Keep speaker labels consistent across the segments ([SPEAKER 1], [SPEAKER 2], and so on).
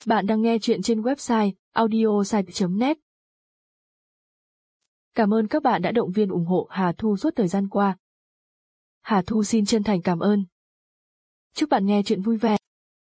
[SPEAKER 1] Bạn đang nghe chuyện trên website audiosite.net. Cảm ơn các bạn đã động viên ủng hộ Hà Thu suốt thời gian qua. Hà Thu xin chân thành cảm ơn. Chúc bạn nghe chuyện vui vẻ.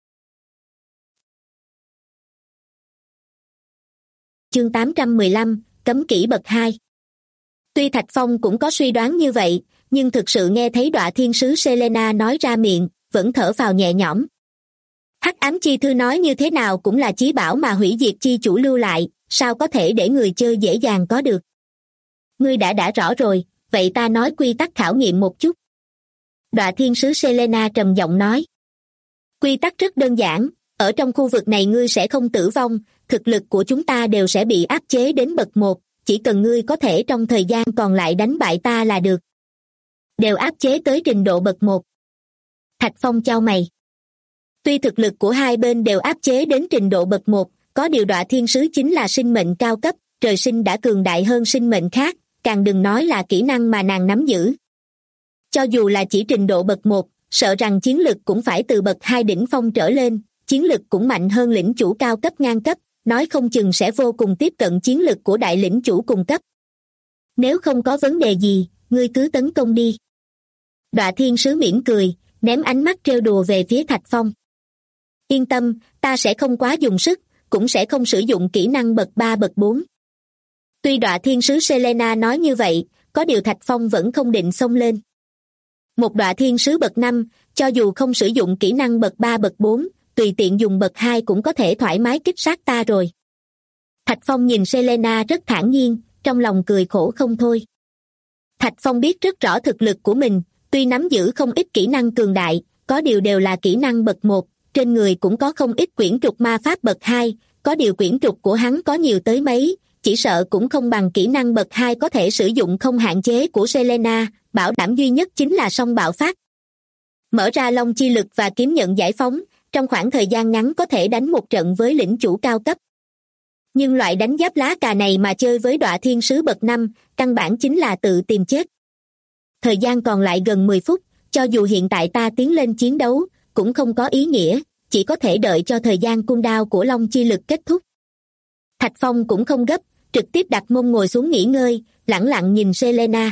[SPEAKER 2] Chương 815, Cấm kỹ bậc 2. Tuy Thạch Phong cũng có suy đoán như vậy, nhưng thực sự nghe thấy Đọa Thiên Sứ Selena nói ra miệng, vẫn thở phào nhẹ nhõm. Hắc ám chi thư nói như thế nào cũng là chí bảo mà hủy diệt chi chủ lưu lại, sao có thể để người chơi dễ dàng có được. Ngươi đã rõ rồi, vậy ta nói quy tắc khảo nghiệm một chút. Đọa Thiên Sứ Selena trầm giọng nói. Quy tắc rất đơn giản, ở trong khu vực này ngươi sẽ không tử vong, thực lực của chúng ta đều sẽ bị áp chế đến bậc 1, chỉ cần ngươi có thể trong thời gian còn lại đánh bại ta là được. Đều áp chế tới trình độ bậc 1. Thạch Phong chau mày. Tuy thực lực của hai bên đều áp chế đến trình độ bậc 1, có điều Đọa Thiên Sứ chính là sinh mệnh cao cấp, trời sinh đã cường đại hơn sinh mệnh khác, càng đừng nói là kỹ năng mà nàng nắm giữ. Cho dù là chỉ trình độ bậc 1, sợ rằng chiến lực cũng phải từ bậc 2 đỉnh phong trở lên, chiến lực cũng mạnh hơn lĩnh chủ cao cấp ngang cấp, nói không chừng sẽ vô cùng tiếp cận chiến lực của đại lĩnh chủ cùng cấp. Nếu không có vấn đề gì, ngươi cứ tấn công đi. Đọa Thiên Sứ mỉm cười, ném ánh mắt trêu đùa về phía Thạch Phong. Yên tâm, ta sẽ không quá dùng sức, cũng sẽ không sử dụng kỹ năng bậc 3 bậc 4. Tuy Đọa Thiên Sứ Selena nói như vậy, có điều Thạch Phong vẫn không định xông lên. Một Đọa Thiên Sứ bậc 5, cho dù không sử dụng kỹ năng bậc 3 bậc 4, tùy tiện dùng bậc 2 cũng có thể thoải mái kích sát ta rồi. Thạch Phong nhìn Selena rất thản nhiên, trong lòng cười khổ không thôi. Thạch Phong biết rất rõ thực lực của mình, tuy nắm giữ không ít kỹ năng cường đại, có điều đều là kỹ năng bậc 1, trên người cũng có không ít quyển trục ma pháp bậc 2, có điều quyển trục của hắn có nhiều tới mấy, chỉ sợ cũng không bằng kỹ năng bậc 2 có thể sử dụng không hạn chế của Selena, bảo đảm duy nhất chính là song bạo phát. Mở ra long chi lực và kiếm nhận giải phóng, trong khoảng thời gian ngắn có thể đánh một trận với lĩnh chủ cao cấp. Nhưng loại đánh giáp lá cà này mà chơi với Đọa Thiên Sứ bậc 5, căn bản chính là tự tìm chết. Thời gian còn lại gần 10 phút, cho dù hiện tại ta tiến lên chiến đấu, cũng không có ý nghĩa, chỉ có thể đợi cho thời gian cooldown của long chi lực kết thúc. Thạch Phong cũng không gấp, trực tiếp đặt mông ngồi xuống nghỉ ngơi, lẳng lặng nhìn Selena.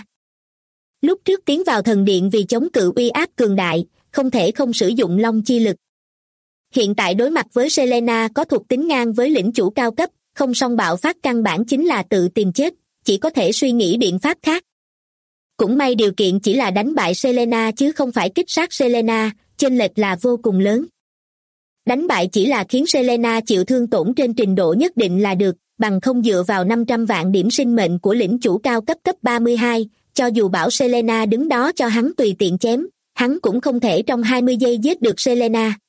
[SPEAKER 2] Lúc trước tiến vào thần điện vì chống cự uy áp cường đại, không thể không sử dụng long chi lực. Hiện tại đối mặt với Selena có thuộc tính ngang với lĩnh chủ cao cấp, không song bạo phát căn bản chính là tự tìm chết, chỉ có thể suy nghĩ biện pháp khác. Cũng may điều kiện chỉ là đánh bại Selena chứ không phải kích sát Selena, chênh lệch là vô cùng lớn. Đánh bại chỉ là khiến Selena chịu thương tổn trên trình độ nhất định là được, bằng không dựa vào 500 vạn điểm sinh mệnh của lĩnh chủ cao cấp cấp 32, cho dù bảo Selena đứng đó cho hắn tùy tiện chém, hắn cũng không thể trong 20 giây giết được Selena.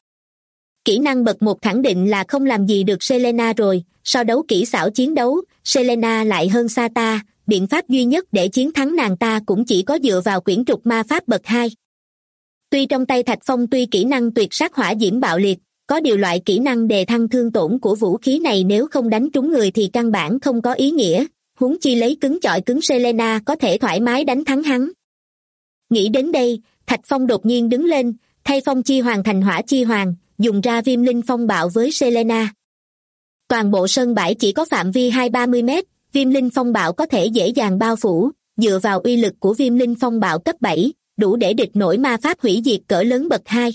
[SPEAKER 2] Kỹ năng bậc 1 khẳng định là không làm gì được Selena rồi, so đấu kỹ xảo chiến đấu, Selena lại hơn xa ta, biện pháp duy nhất để chiến thắng nàng ta cũng chỉ có dựa vào quyển trục ma pháp bậc 2. Tuy trong tay Thạch Phong tuy kỹ năng tuyệt sát hỏa diễm bạo liệt, có điều loại kỹ năng đề thăng thương tổn của vũ khí này nếu không đánh trúng người thì căn bản không có ý nghĩa, huống chi lấy cứng chọi cứng Selena có thể thoải mái đánh thắng hắn. Nghĩ đến đây, Thạch Phong đột nhiên đứng lên, thay phong chi hoàng thành hỏa chi hoàng, dùng ra viêm linh phong bạo với Selena. Toàn bộ sân bãi chỉ có phạm vi 20-30 mét, viêm linh phong bạo có thể dễ dàng bao phủ, dựa vào uy lực của viêm linh phong bạo cấp 7, đủ để địch nổi ma pháp hủy diệt cỡ lớn bậc 2.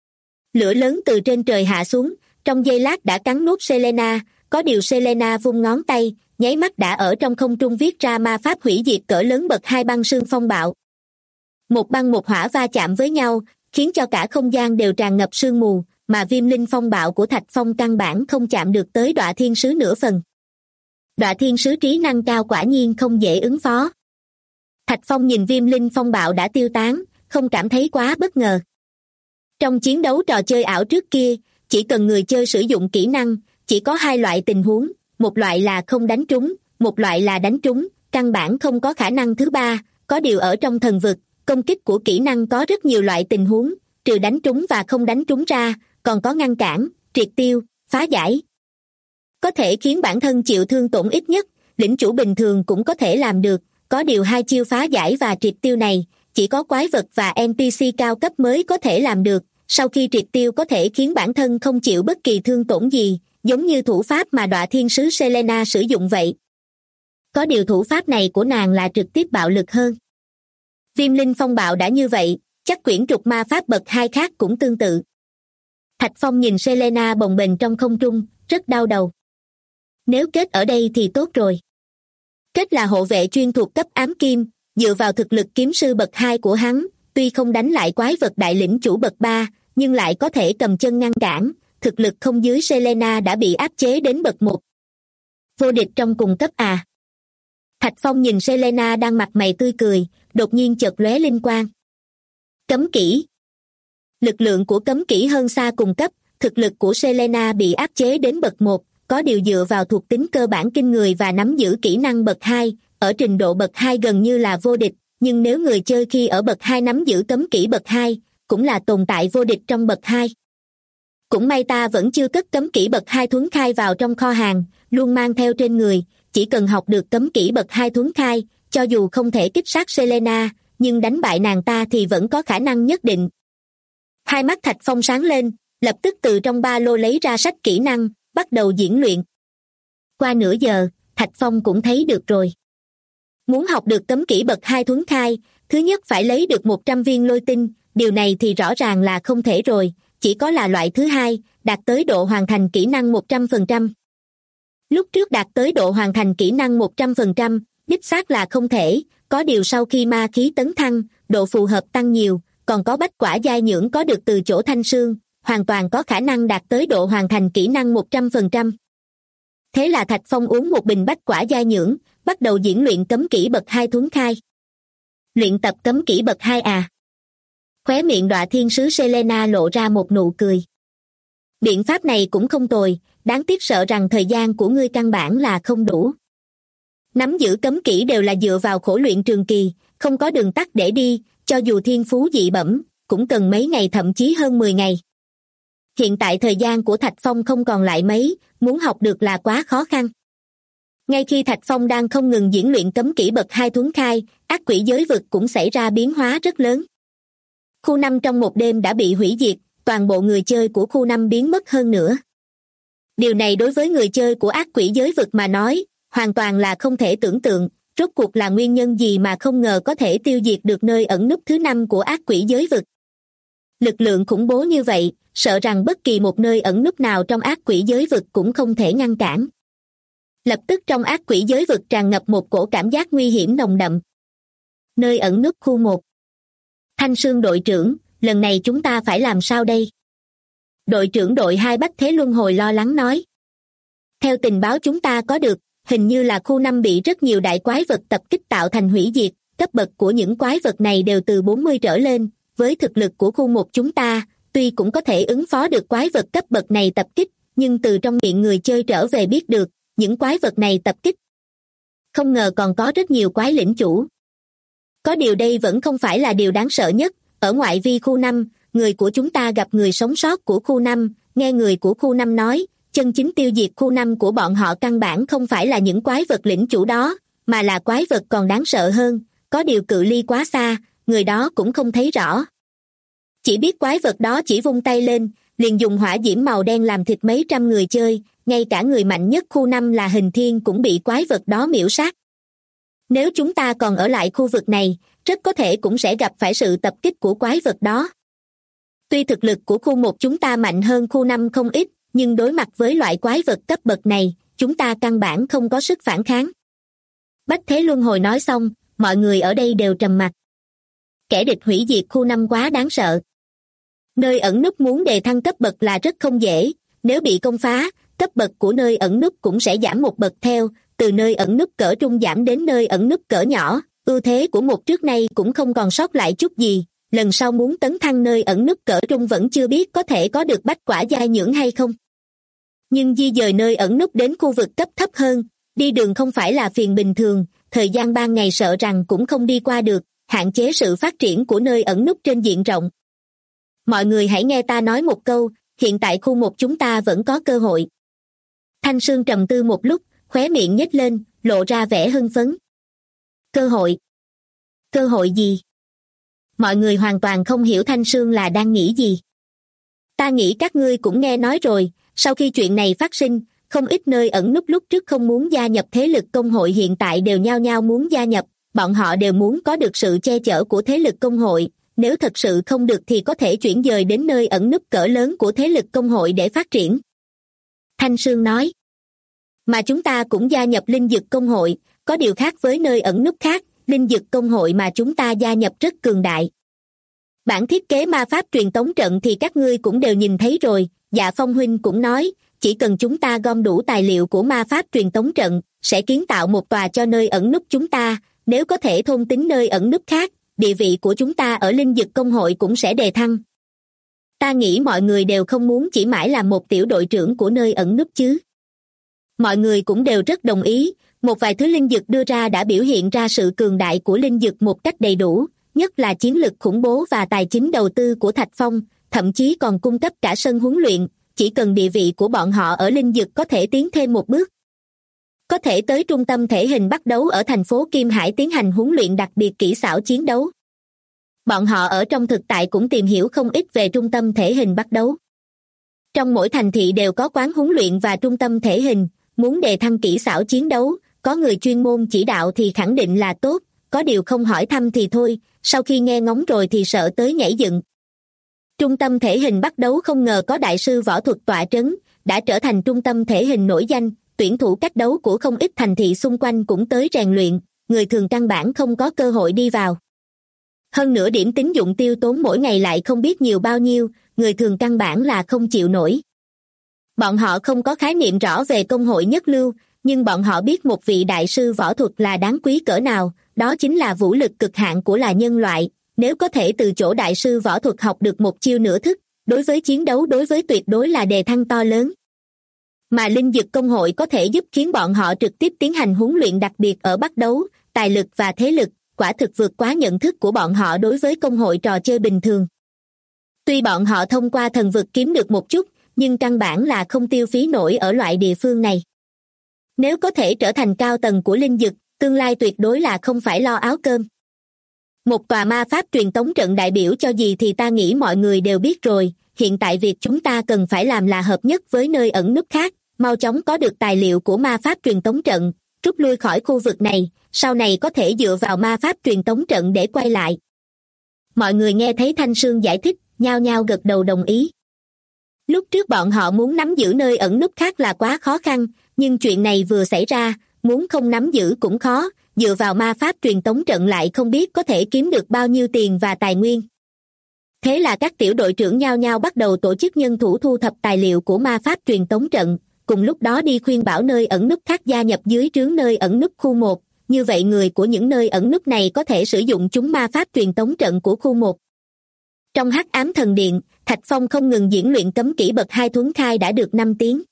[SPEAKER 2] Lửa lớn từ trên trời hạ xuống, trong giây lát đã cắn nuốt Selena, có điều Selena vung ngón tay, nháy mắt đã ở trong không trung viết ra ma pháp hủy diệt cỡ lớn bậc 2 băng sương phong bạo. Một băng một hỏa va chạm với nhau, khiến cho cả không gian đều tràn ngập sương mù, mà viêm linh phong bạo của Thạch Phong căn bản không chạm được tới Đọa Thiên Sứ nửa phần. Đọa Thiên Sứ trí năng cao quả nhiên không dễ ứng phó. Thạch Phong nhìn viêm linh phong bạo đã tiêu tán, không cảm thấy quá bất ngờ. Trong chiến đấu trò chơi ảo trước kia, chỉ cần người chơi sử dụng kỹ năng, chỉ có hai loại tình huống, một loại là không đánh trúng, một loại là đánh trúng, căn bản không có khả năng thứ ba, có điều ở trong thần vực, công kích của kỹ năng có rất nhiều loại tình huống, trừ đánh trúng và không đánh trúng ra, còn có ngăn cản, triệt tiêu, phá giải. Có thể khiến bản thân chịu thương tổn ít nhất, lĩnh chủ bình thường cũng có thể làm được, có điều hai chiêu phá giải và triệt tiêu này, chỉ có quái vật và NPC cao cấp mới có thể làm được, sau khi triệt tiêu có thể khiến bản thân không chịu bất kỳ thương tổn gì, giống như thủ pháp mà Đọa Thiên Sứ Selena sử dụng vậy. Có điều thủ pháp này của nàng là trực tiếp bạo lực hơn. Viêm linh phong bạo đã như vậy, chắc quyển trục ma pháp bậc 2 khác cũng tương tự. Thạch Phong nhìn Selena bồng bềnh trong không trung, rất đau đầu. Nếu kết ở đây thì tốt rồi. Kết là hộ vệ chuyên thuộc cấp ám kim, dựa vào thực lực kiếm sư bậc 2 của hắn, tuy không đánh lại quái vật đại lĩnh chủ bậc 3, nhưng lại có thể cầm chân ngăn cản, thực lực không dưới Selena đã bị áp chế đến bậc 1. Vô địch trong cùng cấp à? Thạch Phong nhìn Selena đang mặt mày tươi cười, đột nhiên chợt lóe linh quang. Cấm kỹ. Lực lượng của cấm kỹ hơn xa cùng cấp, thực lực của Selena bị áp chế đến bậc 1, có điều dựa vào thuộc tính cơ bản kinh người và nắm giữ kỹ năng bậc 2, ở trình độ bậc 2 gần như là vô địch, nhưng nếu người chơi khi ở bậc 2 nắm giữ cấm kỹ bậc 2, cũng là tồn tại vô địch trong bậc 2. Cũng may ta vẫn chưa cất cấm kỹ bậc 2 thuấn khai vào trong kho hàng, luôn mang theo trên người, chỉ cần học được cấm kỹ bậc 2 thuấn khai, cho dù không thể kích sát Selena, nhưng đánh bại nàng ta thì vẫn có khả năng nhất định. Hai mắt Thạch Phong sáng lên, lập tức từ trong ba lô lấy ra sách kỹ năng, bắt đầu diễn luyện. Qua nửa giờ, Thạch Phong cũng thấy được rồi. Muốn học được cấm kỹ bậc 2 thuấn khai, thứ nhất phải lấy được 100 viên lôi tinh, điều này thì rõ ràng là không thể rồi, chỉ có là loại thứ hai, đạt tới độ hoàn thành kỹ năng 100%. Lúc trước đạt tới độ hoàn thành kỹ năng 100%, đích xác là không thể, có điều sau khi ma khí tấn thăng, độ phù hợp tăng nhiều, còn có bách quả giai nhưỡng có được từ chỗ Thanh Sương, hoàn toàn có khả năng đạt tới độ hoàn thành kỹ năng 100%. Thế là Thạch Phong uống một bình bách quả giai nhưỡng, bắt đầu diễn luyện cấm kỹ bậc 2 thuấn khai. Luyện tập cấm kỹ bậc 2 à? Khóe miệng Đọa Thiên Sứ Selena lộ ra một nụ cười. Biện pháp này cũng không tồi, đáng tiếc sợ rằng thời gian của ngươi căn bản là không đủ. Nắm giữ cấm kỹ đều là dựa vào khổ luyện trường kỳ, không có đường tắt để đi, cho dù thiên phú dị bẩm, cũng cần mấy ngày thậm chí hơn 10 ngày. Hiện tại thời gian của Thạch Phong không còn lại mấy, muốn học được là quá khó khăn. Ngay khi Thạch Phong đang không ngừng diễn luyện cấm kỹ bậc 2 thuấn khai, ác quỷ giới vực cũng xảy ra biến hóa rất lớn. Khu 5 trong một đêm đã bị hủy diệt, toàn bộ người chơi của khu 5 biến mất hơn nữa. Điều này đối với người chơi của ác quỷ giới vực mà nói, hoàn toàn là không thể tưởng tượng, rốt cuộc là nguyên nhân gì mà không ngờ có thể tiêu diệt được nơi ẩn núp thứ 5 của ác quỷ giới vực. Lực lượng khủng bố như vậy, sợ rằng bất kỳ một nơi ẩn núp nào trong ác quỷ giới vực cũng không thể ngăn cản. Lập tức trong ác quỷ giới vực tràn ngập một cổ cảm giác nguy hiểm nồng đậm. Nơi ẩn núp khu 1. Thanh Sương đội trưởng, lần này chúng ta phải làm sao đây? Đội trưởng đội 2 Bách Thế Luân Hồi lo lắng nói. Theo tình báo chúng ta có được, hình như là khu 5 bị rất nhiều đại quái vật tập kích tạo thành hủy diệt, cấp bậc của những quái vật này đều từ 40 trở lên, với thực lực của khu 1 chúng ta, tuy cũng có thể ứng phó được quái vật cấp bậc này tập kích, nhưng từ trong miệng người chơi trở về biết được, những quái vật này tập kích. Không ngờ còn có rất nhiều quái lĩnh chủ. Có điều đây vẫn không phải là điều đáng sợ nhất, ở ngoại vi khu 5, người của chúng ta gặp người sống sót của khu 5, nghe người của khu 5 nói, chân chính tiêu diệt khu 5 của bọn họ căn bản không phải là những quái vật lĩnh chủ đó, mà là quái vật còn đáng sợ hơn, có điều cự ly quá xa, người đó cũng không thấy rõ. Chỉ biết quái vật đó chỉ vung tay lên, liền dùng hỏa diễm màu đen làm thịt mấy trăm người chơi, ngay cả người mạnh nhất khu 5 là Hình Thiên cũng bị quái vật đó miễu sát. Nếu chúng ta còn ở lại khu vực này, rất có thể cũng sẽ gặp phải sự tập kích của quái vật đó. Tuy thực lực của khu 1 chúng ta mạnh hơn khu 5 không ít, nhưng đối mặt với loại quái vật cấp bậc này, chúng ta căn bản không có sức phản kháng. Bách Thế Luân Hồi nói xong, mọi người ở đây đều trầm mặc. Kẻ địch hủy diệt khu 5 quá đáng sợ. Nơi ẩn núp muốn đề thăng cấp bậc là rất không dễ, nếu bị công phá, cấp bậc của nơi ẩn núp cũng sẽ giảm một bậc theo, từ nơi ẩn núp cỡ trung giảm đến nơi ẩn núp cỡ nhỏ, ưu thế của một trước nay cũng không còn sót lại chút gì, lần sau muốn tấn thăng nơi ẩn núp cỡ trung vẫn chưa biết có thể có được bách quả giai nhưỡng hay không. Nhưng di dời nơi ẩn núp đến khu vực cấp thấp hơn, đi đường không phải là phiền bình thường, thời gian ban ngày sợ rằng cũng không đi qua được, hạn chế sự phát triển của nơi ẩn núp trên diện rộng. Mọi người hãy nghe ta nói một câu, hiện tại khu 1 chúng ta vẫn có cơ hội. Thanh Sương trầm tư một lúc, khóe miệng nhếch lên, lộ ra vẻ hưng phấn. Cơ hội? Cơ hội gì? Mọi người hoàn toàn không hiểu Thanh Sương là đang nghĩ gì. Ta nghĩ các ngươi cũng nghe nói rồi, sau khi chuyện này phát sinh, không ít nơi ẩn núp lúc trước không muốn gia nhập thế lực công hội hiện tại đều nhao nhao muốn gia nhập, bọn họ đều muốn có được sự che chở của thế lực công hội, nếu thật sự không được thì có thể chuyển dời đến nơi ẩn núp cỡ lớn của thế lực công hội để phát triển. Thanh Sương nói. Mà chúng ta cũng gia nhập linh dực công hội, có điều khác với nơi ẩn núp khác, linh dực công hội mà chúng ta gia nhập rất cường đại. Bản thiết kế ma pháp truyền tống trận thì các ngươi cũng đều nhìn thấy rồi, Dạ Phong huynh cũng nói, chỉ cần chúng ta gom đủ tài liệu của ma pháp truyền tống trận, sẽ kiến tạo một tòa cho nơi ẩn núp chúng ta, nếu có thể thôn tính nơi ẩn núp khác, địa vị của chúng ta ở linh dực công hội cũng sẽ đề thăng. Ta nghĩ mọi người đều không muốn chỉ mãi làm một tiểu đội trưởng của nơi ẩn núp chứ. Mọi người cũng đều rất đồng ý, một vài thứ linh dực đưa ra đã biểu hiện ra sự cường đại của linh dực một cách đầy đủ, nhất là chiến lực khủng bố và tài chính đầu tư của Thạch Phong, thậm chí còn cung cấp cả sân huấn luyện, chỉ cần địa vị của bọn họ ở linh dực có thể tiến thêm một bước. Có thể tới trung tâm thể hình bắt đấu ở thành phố Kim Hải tiến hành huấn luyện đặc biệt kỹ xảo chiến đấu. Bọn họ ở trong thực tại cũng tìm hiểu không ít về trung tâm thể hình bắt đấu. Trong mỗi thành thị đều có quán huấn luyện và trung tâm thể hình, muốn đề thăng kỹ xảo chiến đấu, có người chuyên môn chỉ đạo thì khẳng định là tốt, có điều không hỏi thăm thì thôi, sau khi nghe ngóng rồi thì sợ tới nhảy dựng. Trung tâm thể hình bắt đấu không ngờ có đại sư võ thuật tọa trấn, đã trở thành trung tâm thể hình nổi danh, tuyển thủ cách đấu của không ít thành thị xung quanh cũng tới rèn luyện, người thường căn bản không có cơ hội đi vào. Hơn nữa điểm tín dụng tiêu tốn mỗi ngày lại không biết nhiều bao nhiêu, người thường căn bản là không chịu nổi. Bọn họ không có khái niệm rõ về công hội nhất lưu, nhưng bọn họ biết một vị đại sư võ thuật là đáng quý cỡ nào, đó chính là vũ lực cực hạn của là nhân loại, nếu có thể từ chỗ đại sư võ thuật học được một chiêu nửa thức, đối với chiến đấu đối với tuyệt đối là đề thăng to lớn. Mà linh dực công hội có thể giúp khiến bọn họ trực tiếp tiến hành huấn luyện đặc biệt ở bắt đấu, tài lực và thế lực, quả thực vượt quá nhận thức của bọn họ đối với công hội trò chơi bình thường. Tuy bọn họ thông qua thần vực kiếm được một chút, nhưng căn bản là không tiêu phí nổi ở loại địa phương này. Nếu có thể trở thành cao tầng của linh dực, tương lai tuyệt đối là không phải lo áo cơm. Một tòa ma pháp truyền tống trận đại biểu cho gì thì ta nghĩ mọi người đều biết rồi, hiện tại việc chúng ta cần phải làm là hợp nhất với nơi ẩn núp khác, mau chóng có được tài liệu của ma pháp truyền tống trận, rút lui khỏi khu vực này, sau này có thể dựa vào ma pháp truyền tống trận để quay lại. Mọi người nghe thấy Thanh Sương giải thích, nhao nhao gật đầu đồng ý. Lúc trước bọn họ muốn nắm giữ nơi ẩn núp khác là quá khó khăn, nhưng chuyện này vừa xảy ra, muốn không nắm giữ cũng khó, dựa vào ma pháp truyền tống trận lại không biết có thể kiếm được bao nhiêu tiền và tài nguyên. Thế là các tiểu đội trưởng nhao nhao bắt đầu tổ chức nhân thủ thu thập tài liệu của ma pháp truyền tống trận, cùng lúc đó đi khuyên bảo nơi ẩn núp khác gia nhập dưới trướng nơi ẩn núp khu 1, như vậy người của những nơi ẩn núp này có thể sử dụng chúng ma pháp truyền tống trận của khu 1. Trong Hắc Ám Thần Điện, Thạch Phong không ngừng diễn luyện cấm kỹ bậc 2 thuấn khai đã được 5 tiếng.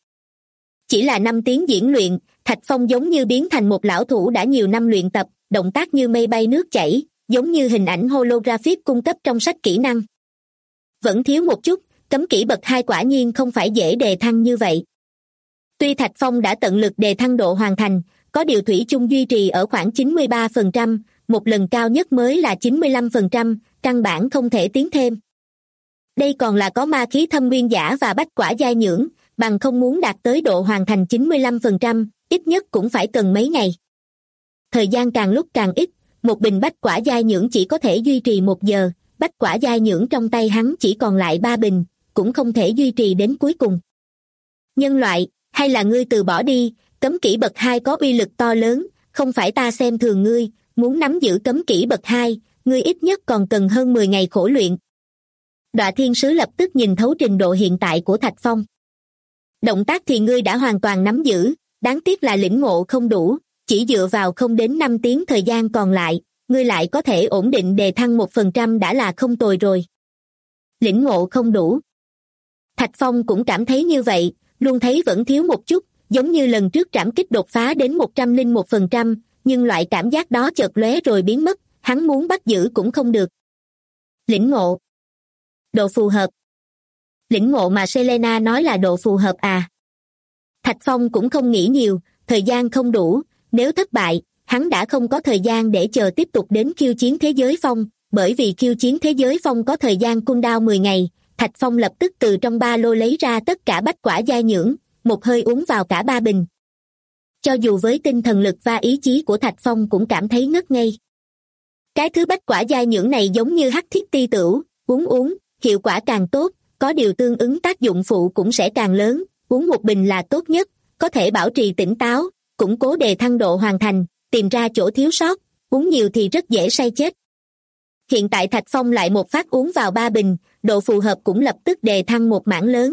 [SPEAKER 2] Chỉ là 5 tiếng diễn luyện, Thạch Phong giống như biến thành một lão thủ đã nhiều năm luyện tập, động tác như mây bay nước chảy, giống như hình ảnh holographic cung cấp trong sách kỹ năng. Vẫn thiếu một chút, cấm kỹ bậc 2 quả nhiên không phải dễ đề thăng như vậy. Tuy Thạch Phong đã tận lực đề thăng độ hoàn thành, có điều thủy chung duy trì ở khoảng 93%, một lần cao nhất mới là 95%, căn bản không thể tiến thêm. Đây còn là có ma khí thâm nguyên giả và bách quả giai nhưỡng, bằng không muốn đạt tới độ hoàn thành 95%, ít nhất cũng phải cần mấy ngày. Thời gian càng lúc càng ít, một bình bách quả giai nhưỡng chỉ có thể duy trì 1 giờ, bách quả giai nhưỡng trong tay hắn chỉ còn lại 3 bình, cũng không thể duy trì đến cuối cùng. Nhân loại, hay là ngươi từ bỏ đi, cấm kỹ bậc 2 có uy lực to lớn, không phải ta xem thường ngươi, muốn nắm giữ cấm kỹ bậc 2, ngươi ít nhất còn cần hơn 10 ngày khổ luyện. Đọa Thiên Sứ lập tức nhìn thấu trình độ hiện tại của Thạch Phong. Động tác thì ngươi đã hoàn toàn nắm giữ, đáng tiếc là lĩnh ngộ không đủ, chỉ dựa vào không đến 5 tiếng thời gian còn lại, ngươi lại có thể ổn định đề thăng 1% đã là không tồi rồi. Lĩnh ngộ không đủ. Thạch Phong cũng cảm thấy như vậy, luôn thấy vẫn thiếu một chút, giống như lần trước trảm kích đột phá đến 101%, nhưng loại cảm giác đó chợt lóe rồi biến mất, hắn muốn bắt giữ cũng không được. Lĩnh ngộ. Độ phù hợp. Lĩnh ngộ mà Selena nói là độ phù hợp à? Thạch Phong cũng không nghĩ nhiều, thời gian không đủ, nếu thất bại, hắn đã không có thời gian để chờ tiếp tục đến khiêu chiến thế giới phong, bởi vì khiêu chiến thế giới phong có thời gian cooldown 10 ngày, Thạch Phong lập tức từ trong ba lô lấy ra tất cả bách quả giai nhưỡng, một hơi uống vào cả 3 bình. Cho dù với tinh thần lực và ý chí của Thạch Phong cũng cảm thấy ngất ngây. Cái thứ bách quả giai nhưỡng này giống như hắc thiết ti tửu, uống, hiệu quả càng tốt, có điều tương ứng tác dụng phụ cũng sẽ càng lớn, uống một bình là tốt nhất, có thể bảo trì tỉnh táo, củng cố đề thăng độ hoàn thành, tìm ra chỗ thiếu sót, uống nhiều thì rất dễ say chết. Hiện tại Thạch Phong lại một phát uống vào 3 bình, độ phù hợp cũng lập tức đề thăng một mảng lớn.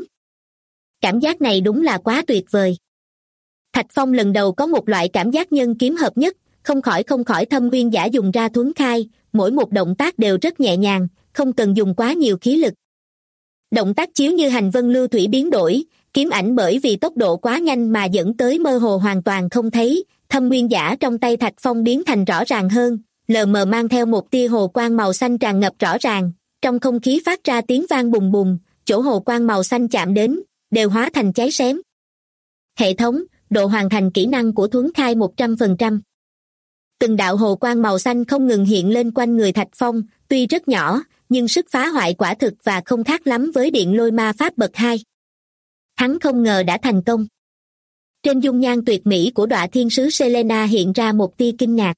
[SPEAKER 2] Cảm giác này đúng là quá tuyệt vời. Thạch Phong lần đầu có một loại cảm giác nhân kiếm hợp nhất, không khỏi Thâm Uyên Giả dùng ra thuấn khai, mỗi một động tác đều rất nhẹ nhàng, không cần dùng quá nhiều khí lực. Động tác chiếu như hành vân lưu thủy biến đổi, kiếm ảnh bởi vì tốc độ quá nhanh mà dẫn tới mơ hồ hoàn toàn không thấy, Thâm Uyên Giả trong tay Thạch Phong biến thành rõ ràng hơn, lờ mờ mang theo một tia hồ quang màu xanh tràn ngập rõ ràng, trong không khí phát ra tiếng vang bùng bùng, chỗ hồ quang màu xanh chạm đến, đều hóa thành cháy xém. Hệ thống, độ hoàn thành kỹ năng của thuấn khai 100%. Từng đạo hồ quang màu xanh không ngừng hiện lên quanh người Thạch Phong, tuy rất nhỏ, nhưng sức phá hoại quả thực và không khác lắm với điện lôi ma pháp bậc 2. Hắn không ngờ đã thành công. Trên dung nhan tuyệt mỹ của Đọa Thiên Sứ Selena hiện ra một tia kinh ngạc.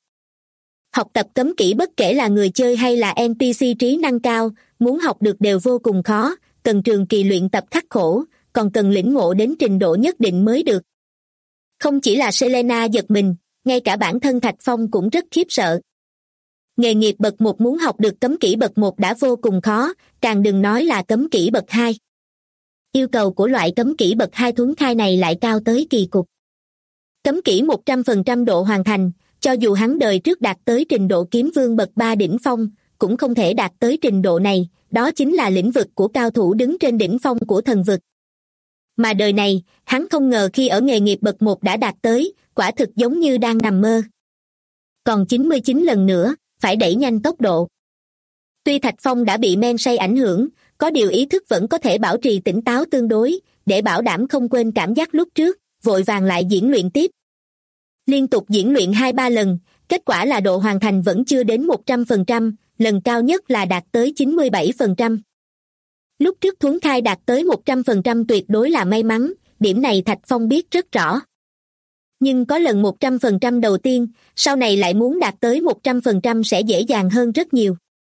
[SPEAKER 2] Học tập cấm kỹ bất kể là người chơi hay là NPC trí năng cao, muốn học được đều vô cùng khó, cần trường kỳ luyện tập khắc khổ, còn cần lĩnh ngộ đến trình độ nhất định mới được. Không chỉ là Selena giật mình, ngay cả bản thân Thạch Phong cũng rất khiếp sợ. Nghề nghiệp bậc 1 muốn học được cấm kỹ bậc 1 đã vô cùng khó, càng đừng nói là cấm kỹ bậc 2. Yêu cầu của loại cấm kỹ bậc 2 thuấn khai này lại cao tới kỳ cục. Cấm kỹ 100% độ hoàn thành, cho dù hắn đời trước đạt tới trình độ kiếm vương bậc 3 đỉnh phong, cũng không thể đạt tới trình độ này, đó chính là lĩnh vực của cao thủ đứng trên đỉnh phong của thần vực. Mà đời này, hắn không ngờ khi ở nghề nghiệp bậc 1 đã đạt tới, quả thực giống như đang nằm mơ. Còn 99 lần nữa, phải đẩy nhanh tốc độ. Tuy Thạch Phong đã bị men say ảnh hưởng, có điều ý thức vẫn có thể bảo trì tỉnh táo tương đối, để bảo đảm không quên cảm giác lúc trước, vội vàng lại diễn luyện tiếp. Liên tục diễn luyện 2-3 lần, kết quả là độ hoàn thành vẫn chưa đến 100%, lần cao nhất là đạt tới 97%. Lúc trước thuấn khai đạt tới 100% tuyệt đối là may mắn, điểm này Thạch Phong biết rất rõ. Nhưng có lần 100% đầu tiên, sau này lại muốn đạt tới 100% sẽ dễ dàng hơn rất nhiều.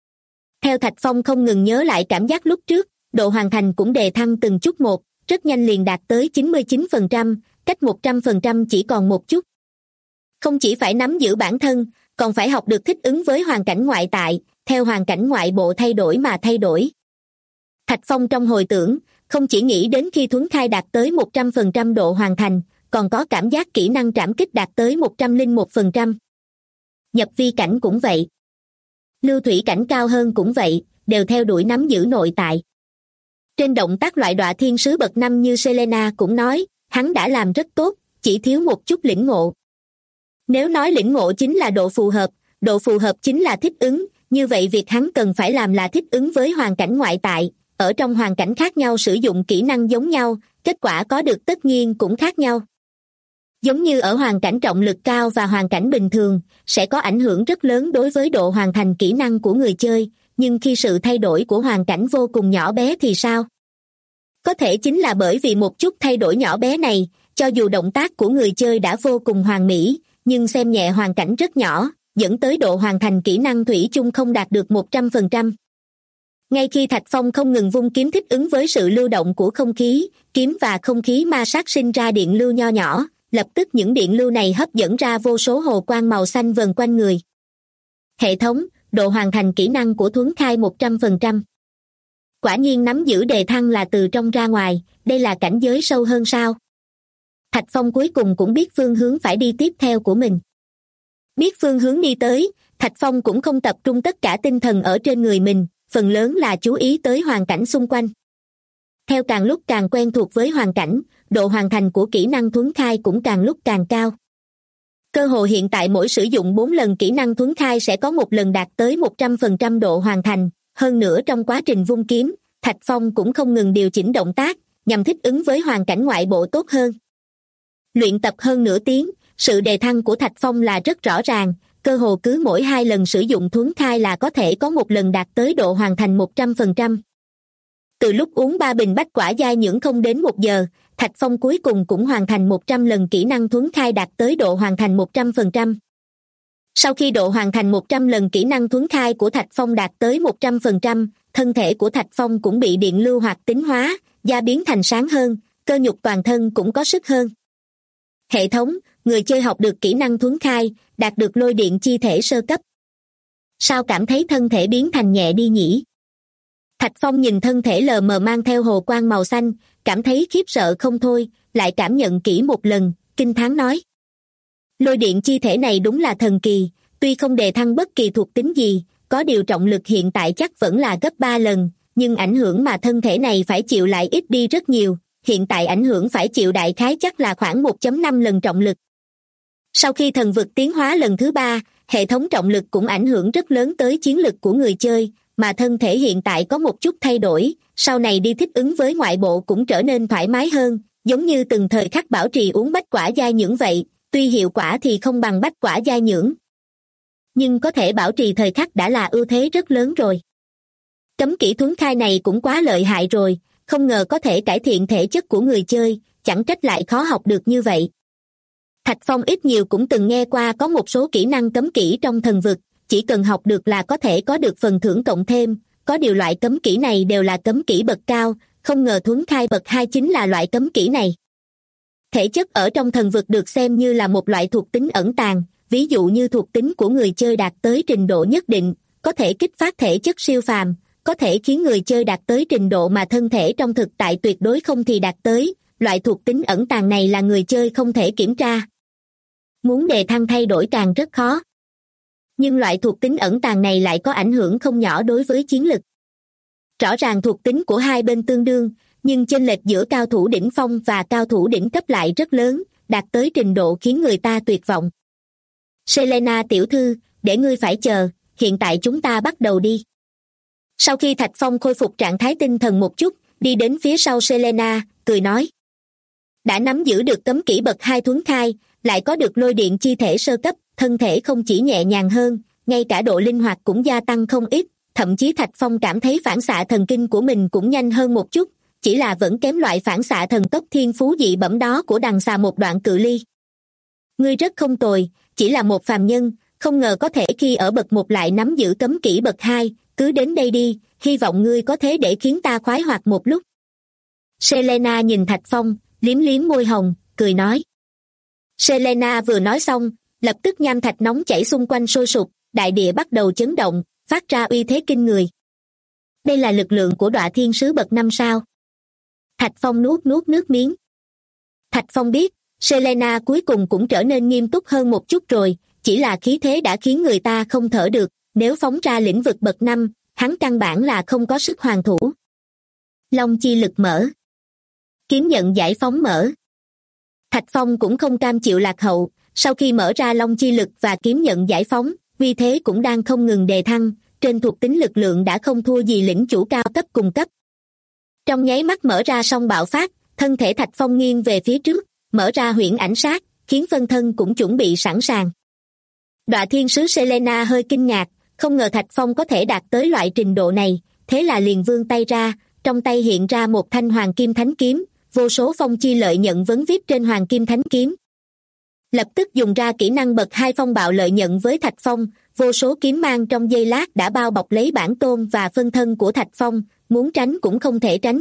[SPEAKER 2] Theo Thạch Phong không ngừng nhớ lại cảm giác lúc trước, độ hoàn thành cũng đề thăng từng chút một, rất nhanh liền đạt tới 99%, cách 100% chỉ còn một chút. Không chỉ phải nắm giữ bản thân, còn phải học được thích ứng với hoàn cảnh ngoại tại, theo hoàn cảnh ngoại bộ thay đổi mà thay đổi. Thạch Phong trong hồi tưởng, không chỉ nghĩ đến khi thuấn khai đạt tới 100% độ hoàn thành, còn có cảm giác kỹ năng trảm kích đạt tới 101%. Nhập vi cảnh cũng vậy. Lưu thủy cảnh cao hơn cũng vậy, đều theo đuổi nắm giữ nội tại. Trên động tác loại Đọa Thiên Sứ bậc 5 như Selena cũng nói, hắn đã làm rất tốt, chỉ thiếu một chút lĩnh ngộ. Nếu nói lĩnh ngộ chính là độ phù hợp chính là thích ứng, như vậy việc hắn cần phải làm là thích ứng với hoàn cảnh ngoại tại, ở trong hoàn cảnh khác nhau sử dụng kỹ năng giống nhau, kết quả có được tất nhiên cũng khác nhau. Giống như ở hoàn cảnh trọng lực cao và hoàn cảnh bình thường, sẽ có ảnh hưởng rất lớn đối với độ hoàn thành kỹ năng của người chơi, nhưng khi sự thay đổi của hoàn cảnh vô cùng nhỏ bé thì sao? Có thể chính là bởi vì một chút thay đổi nhỏ bé này, cho dù động tác của người chơi đã vô cùng hoàn mỹ, nhưng xem nhẹ hoàn cảnh rất nhỏ, dẫn tới độ hoàn thành kỹ năng thủy chung không đạt được 100%. Ngay khi Thạch Phong không ngừng vung kiếm thích ứng với sự lưu động của không khí, kiếm và không khí ma sát sinh ra điện lưu nho nhỏ, lập tức những điện lưu này hấp dẫn ra vô số hồ quang màu xanh vần quanh người. Hệ thống, độ hoàn thành kỹ năng của thuấn khai 100%. Quả nhiên nắm giữ đề thăng là từ trong ra ngoài, đây là cảnh giới sâu hơn sao? Thạch Phong cuối cùng cũng biết phương hướng phải đi tiếp theo của mình. Biết phương hướng đi tới, Thạch Phong cũng không tập trung tất cả tinh thần ở trên người mình, phần lớn là chú ý tới hoàn cảnh xung quanh. Theo càng lúc càng quen thuộc với hoàn cảnh, độ hoàn thành của kỹ năng thuấn khai cũng càng lúc càng cao. Cơ hồ hiện tại mỗi sử dụng 4 lần kỹ năng thuấn khai sẽ có một lần đạt tới 100% độ hoàn thành, hơn nữa trong quá trình vung kiếm, Thạch Phong cũng không ngừng điều chỉnh động tác, nhằm thích ứng với hoàn cảnh ngoại bộ tốt hơn. Luyện tập hơn nửa tiếng, sự đề thăng của Thạch Phong là rất rõ ràng, cơ hồ cứ mỗi 2 lần sử dụng thuấn khai là có thể có một lần đạt tới độ hoàn thành 100%. Từ lúc uống 3 bình bách quả giai nhưỡng không đến 1 giờ, Thạch Phong cuối cùng cũng hoàn thành 100 lần kỹ năng thuấn khai, đạt tới độ hoàn thành 100%. Sau khi độ hoàn thành 100 lần kỹ năng thuấn khai của Thạch Phong đạt tới 100%, thân thể của Thạch Phong cũng bị điện lưu hoạt tính hóa, da biến thành sáng hơn, cơ nhục toàn thân cũng có sức hơn. Hệ thống, người chơi học được kỹ năng thuấn khai, đạt được lôi điện chi thể sơ cấp. Sao cảm thấy thân thể biến thành nhẹ đi nhỉ? Thạch Phong nhìn thân thể lờ mờ mang theo hồ quang màu xanh, cảm thấy khiếp sợ không thôi, lại cảm nhận kỹ một lần, kinh thán nói. Lôi điện chi thể này đúng là thần kỳ, tuy không đề thăng bất kỳ thuộc tính gì, có điều trọng lực hiện tại chắc vẫn là gấp 3 lần, nhưng ảnh hưởng mà thân thể này phải chịu lại ít đi rất nhiều, hiện tại ảnh hưởng phải chịu đại khái chắc là khoảng 1.5 lần trọng lực. Sau khi thần vực tiến hóa lần thứ 3, hệ thống trọng lực cũng ảnh hưởng rất lớn tới chiến lực của người chơi, mà thân thể hiện tại có một chút thay đổi, sau này đi thích ứng với ngoại bộ cũng trở nên thoải mái hơn, giống như từng thời khắc bảo trì uống bách quả giai nhưỡng vậy, tuy hiệu quả thì không bằng bách quả giai nhưỡng, nhưng có thể bảo trì thời khắc đã là ưu thế rất lớn rồi. Cấm kỹ thuấn khai này cũng quá lợi hại rồi, không ngờ có thể cải thiện thể chất của người chơi, chẳng trách lại khó học được như vậy. Thạch Phong ít nhiều cũng từng nghe qua có một số kỹ năng cấm kỹ trong thần vực, chỉ cần học được là có thể có được phần thưởng cộng thêm, có điều loại cấm kỹ này đều là cấm kỹ bậc cao, không ngờ thuấn khai bậc 2 chính là loại cấm kỹ này. Thể chất ở trong thần vực được xem như là một loại thuộc tính ẩn tàng, ví dụ như thuộc tính của người chơi đạt tới trình độ nhất định, có thể kích phát thể chất siêu phàm, có thể khiến người chơi đạt tới trình độ mà thân thể trong thực tại tuyệt đối không thì đạt tới, loại thuộc tính ẩn tàng này là người chơi không thể kiểm tra. Muốn đề thăng thay đổi càng rất khó. Nhưng loại thuộc tính ẩn tàng này lại có ảnh hưởng không nhỏ đối với chiến lực. Rõ ràng thuộc tính của hai bên tương đương, nhưng chênh lệch giữa cao thủ đỉnh phong và cao thủ đỉnh cấp lại rất lớn, đạt tới trình độ khiến người ta tuyệt vọng. Selena tiểu thư, để ngươi phải chờ, hiện tại chúng ta bắt đầu đi. Sau khi Thạch Phong khôi phục trạng thái tinh thần một chút, đi đến phía sau Selena, cười nói. Đã nắm giữ được cấm kỹ bậc 2 thuấn khai, lại có được lôi điện chi thể sơ cấp, thân thể không chỉ nhẹ nhàng hơn, ngay cả độ linh hoạt cũng gia tăng không ít, thậm chí Thạch Phong cảm thấy phản xạ thần kinh của mình cũng nhanh hơn một chút, chỉ là vẫn kém loại phản xạ thần tốc thiên phú dị bẩm đó của đằng xà một đoạn cự ly. Ngươi rất không tồi, chỉ là một phàm nhân, không ngờ có thể khi ở bậc 1 lại nắm giữ cấm kỹ bậc 2, cứ đến đây đi, hy vọng ngươi có thế để khiến ta khoái hoạt một lúc. Selena nhìn Thạch Phong, liếm liếm môi hồng, cười nói. Selena vừa nói xong, lập tức nham thạch nóng chảy xung quanh sôi sục, đại địa bắt đầu chấn động, phát ra uy thế kinh người. Đây là lực lượng của Đọa Thiên Sứ bậc 5 sao? Thạch Phong nuốt nuốt nước miếng. Thạch Phong biết, Selena cuối cùng cũng trở nên nghiêm túc hơn một chút rồi, chỉ là khí thế đã khiến người ta không thở được, nếu phóng ra lĩnh vực bậc 5, hắn căn bản là không có sức hoàn thủ. Long chi lực mở. Kiếm nhận giải phóng mở. Thạch Phong cũng không cam chịu lạc hậu, sau khi mở ra long chi lực và kiếm nhận giải phóng, uy thế cũng đang không ngừng đề thăng, trên thuộc tính lực lượng đã không thua gì lĩnh chủ cao cấp cùng cấp. Trong nháy mắt mở ra xong bạo phát, thân thể Thạch Phong nghiêng về phía trước, mở ra huyễn ảnh sát, khiến phân thân cũng chuẩn bị sẵn sàng. Đọa Thiên Sứ Selena hơi kinh ngạc, không ngờ Thạch Phong có thể đạt tới loại trình độ này, thế là liền vươn tay ra, trong tay hiện ra một thanh hoàng kim thánh kiếm, vô số phong chi lợi nhận vấn vít trên hoàng kim thánh kiếm. Lập tức dùng ra kỹ năng bậc 2 phong bạo lợi nhận với Thạch Phong, vô số kiếm mang trong giây lát đã bao bọc lấy bản tôn và phân thân của Thạch Phong, muốn tránh cũng không thể tránh.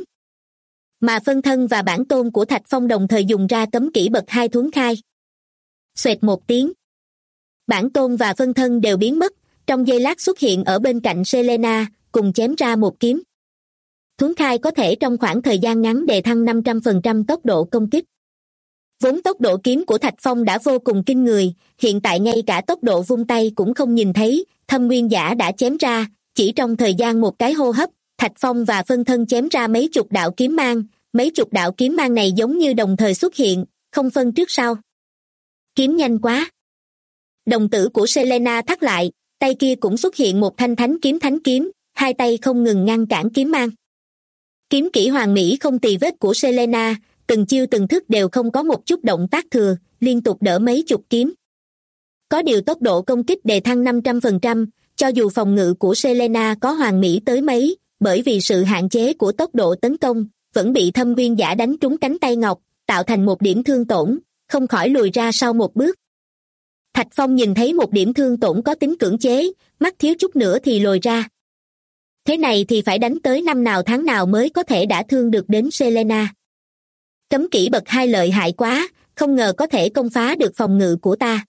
[SPEAKER 2] Mà phân thân và bản tôn của Thạch Phong đồng thời dùng ra cấm kỹ bậc 2 thuấn khai. Xoẹt một tiếng. Bản tôn và phân thân đều biến mất, trong giây lát xuất hiện ở bên cạnh Selena, cùng chém ra một kiếm. Thuấn khai có thể trong khoảng thời gian ngắn đề thăng 500% tốc độ công kích. Vốn tốc độ kiếm của Thạch Phong đã vô cùng kinh người, hiện tại ngay cả tốc độ vung tay cũng không nhìn thấy, thâm nguyên giả đã chém ra, chỉ trong thời gian một cái hô hấp, Thạch Phong và phân thân chém ra mấy chục đạo kiếm mang, mấy chục đạo kiếm mang này giống như đồng thời xuất hiện, không phân trước sau. Kiếm nhanh quá. Đồng tử của Selena thắt lại, tay kia cũng xuất hiện một thanh thánh kiếm, hai tay không ngừng ngăn cản kiếm mang. Kiếm kỹ hoàn mỹ không tì vết của Selena, từng chiêu từng thức đều không có một chút động tác thừa, liên tục đỡ mấy chục kiếm. Có điều tốc độ công kích đề thăng 500%, cho dù phòng ngự của Selena có hoàn mỹ tới mấy, bởi vì sự hạn chế của tốc độ tấn công, vẫn bị Thâm Uyên Giả đánh trúng cánh tay ngọc, tạo thành một điểm thương tổn, không khỏi lùi ra sau một bước. Thạch Phong nhìn thấy một điểm thương tổn có tính cưỡng chế, mắt thiếu chút nữa thì lồi ra. Thế này thì phải đánh tới năm nào tháng nào mới có thể đả thương được đến Selena. Cấm kỹ bậc 2 lợi hại quá, không ngờ có thể công phá được phòng ngự của ta.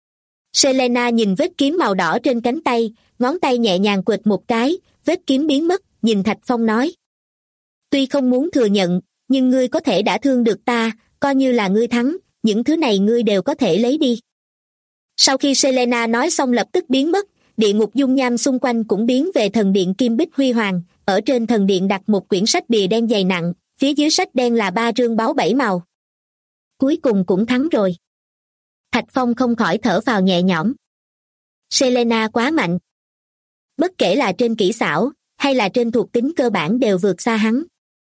[SPEAKER 2] Selena nhìn vết kiếm màu đỏ trên cánh tay, ngón tay nhẹ nhàng quệt một cái, vết kiếm biến mất, nhìn Thạch Phong nói. Tuy không muốn thừa nhận, nhưng ngươi có thể đả thương được ta, coi như là ngươi thắng, những thứ này ngươi đều có thể lấy đi. Sau khi Selena nói xong lập tức biến mất, địa ngục dung nham xung quanh cũng biến về thần điện kim bích huy hoàng, ở trên thần điện đặt một quyển sách bìa đen dày nặng, phía dưới sách đen là 3 rương báu 7 màu. Cuối cùng cũng thắng rồi. Thạch Phong không khỏi thở phào nhẹ nhõm. Selena quá mạnh. Bất kể là trên kỹ xảo, hay là trên thuộc tính cơ bản đều vượt xa hắn.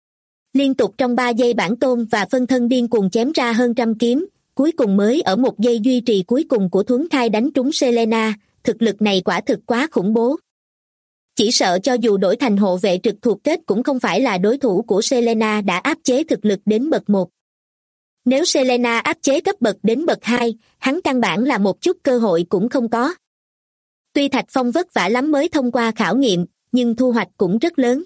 [SPEAKER 2] Liên tục trong 3 giây bản tôn và phân thân điên cuồng chém ra hơn trăm kiếm, cuối cùng mới ở 1 giây duy trì cuối cùng của thuấn khai đánh trúng Selena, thực lực này quả thực quá khủng bố. Chỉ sợ cho dù đổi thành hộ vệ trực thuộc kết cũng không phải là đối thủ của Selena đã áp chế thực lực đến bậc 1. Nếu Selena áp chế cấp bậc đến bậc 2, hắn căn bản là một chút cơ hội cũng không có. Tuy Thạch Phong vất vả lắm mới thông qua khảo nghiệm, nhưng thu hoạch cũng rất lớn.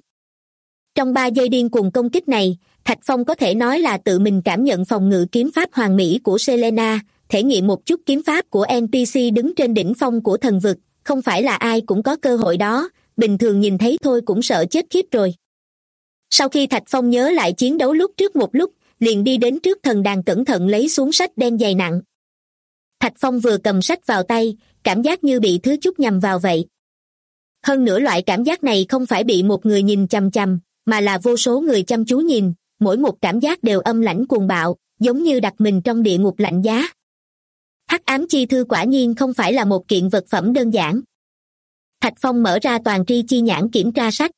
[SPEAKER 2] Trong 3 giây điên cuồng công kích này, Thạch Phong có thể nói là tự mình cảm nhận phòng ngự kiếm pháp hoàn mỹ của Selena, thể nghiệm một chút kiếm pháp của NPC đứng trên đỉnh phong của thần vực, không phải là ai cũng có cơ hội đó, bình thường nhìn thấy thôi cũng sợ chết khiếp rồi. Sau khi Thạch Phong nhớ lại chiến đấu lúc trước một lúc, liền đi đến trước thần đàn cẩn thận lấy xuống sách đen dày nặng. Thạch Phong vừa cầm sách vào tay, cảm giác như bị thứ chút nhằm vào vậy. Hơn nữa loại cảm giác này không phải bị một người nhìn chằm chằm, mà là vô số người chăm chú nhìn, mỗi một cảm giác đều âm lãnh cuồng bạo, giống như đặt mình trong địa ngục lạnh giá. Hắc ám chi thư quả nhiên không phải là một kiện vật phẩm đơn giản. Thạch Phong mở ra toàn tri chi nhãn kiểm tra sách.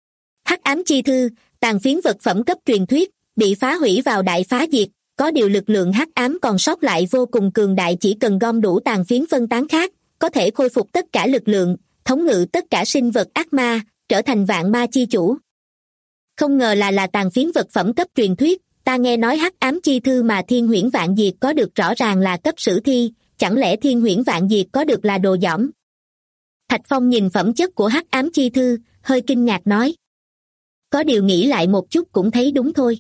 [SPEAKER 2] Hắc ám chi thư, tàn phiến vật phẩm cấp truyền thuyết, bị phá hủy vào đại phá diệt, có điều lực lượng hắc ám còn sót lại vô cùng cường đại, chỉ cần gom đủ tàn phiến phân tán khác, có thể khôi phục tất cả lực lượng, thống ngự tất cả sinh vật ác ma, trở thành vạn ma chi chủ. Không ngờ là tàn phiến vật phẩm cấp truyền thuyết, ta nghe nói hắc ám chi thư mà Thiên Huyễn Vạn Diệt có được rõ ràng là cấp sử thi, chẳng lẽ Thiên Huyễn Vạn Diệt có được là đồ dỏm? Thạch Phong nhìn phẩm chất của hắc ám chi thư, hơi kinh ngạc nói. Có điều nghĩ lại một chút cũng thấy đúng thôi.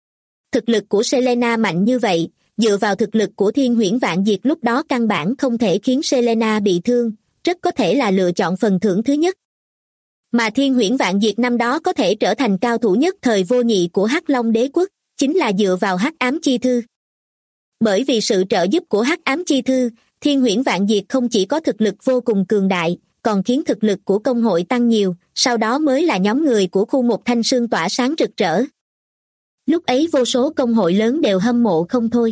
[SPEAKER 2] Thực lực của Selena mạnh như vậy, dựa vào thực lực của Thiên Huyễn Vạn Diệt lúc đó căn bản không thể khiến Selena bị thương, rất có thể là lựa chọn phần thưởng thứ nhất. Mà Thiên Huyễn Vạn Diệt năm đó có thể trở thành cao thủ nhất thời vô nhị của Hắc Long Đế quốc, chính là dựa vào hắc ám chi thư. Bởi vì sự trợ giúp của hắc ám chi thư, Thiên Huyễn Vạn Diệt không chỉ có thực lực vô cùng cường đại, còn khiến thực lực của công hội tăng nhiều, sau đó mới là nhóm người của khu một thanh sương tỏa sáng rực rỡ. Lúc ấy vô số công hội lớn đều hâm mộ không thôi.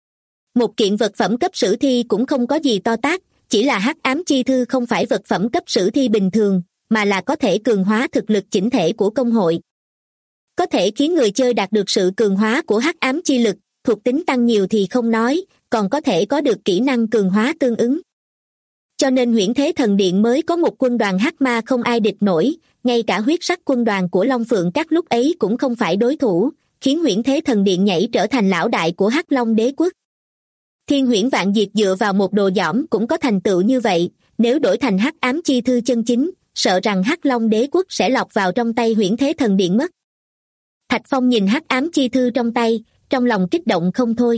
[SPEAKER 2] Một kiện vật phẩm cấp sử thi cũng không có gì to tát, chỉ là hắc ám chi thư không phải vật phẩm cấp sử thi bình thường, mà là có thể cường hóa thực lực chỉnh thể của công hội. Có thể khiến người chơi đạt được sự cường hóa của hắc ám chi lực, thuộc tính tăng nhiều thì không nói, còn có thể có được kỹ năng cường hóa tương ứng. Cho nên Huyễn Thế Thần Điện mới có một quân đoàn hắc ma không ai địch nổi, ngay cả huyết sắc quân đoàn của Long Phượng các lúc ấy cũng không phải đối thủ, khiến Huyễn Thế Thần Điện nhảy trở thành lão đại của Hắc Long Đế quốc. Thiên Huyễn Vạn Diệt dựa vào một đồ dỏm cũng có thành tựu như vậy, nếu đổi thành hắc ám chi thư chân chính, sợ rằng Hắc Long Đế quốc sẽ lọt vào trong tay Huyễn Thế Thần Điện mất. Thạch Phong nhìn hắc ám chi thư trong tay, trong lòng kích động không thôi.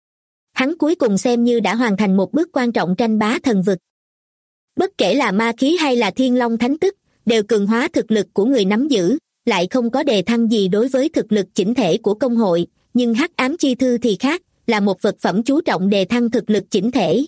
[SPEAKER 2] Hắn cuối cùng xem như đã hoàn thành một bước quan trọng tranh bá thần vực. Bất kể là ma khí hay là thiên long thánh tức, đều cường hóa thực lực của người nắm giữ, lại không có đề thăng gì đối với thực lực chỉnh thể của công hội, nhưng hắc ám chi thư thì khác, là một vật phẩm chú trọng đề thăng thực lực chỉnh thể.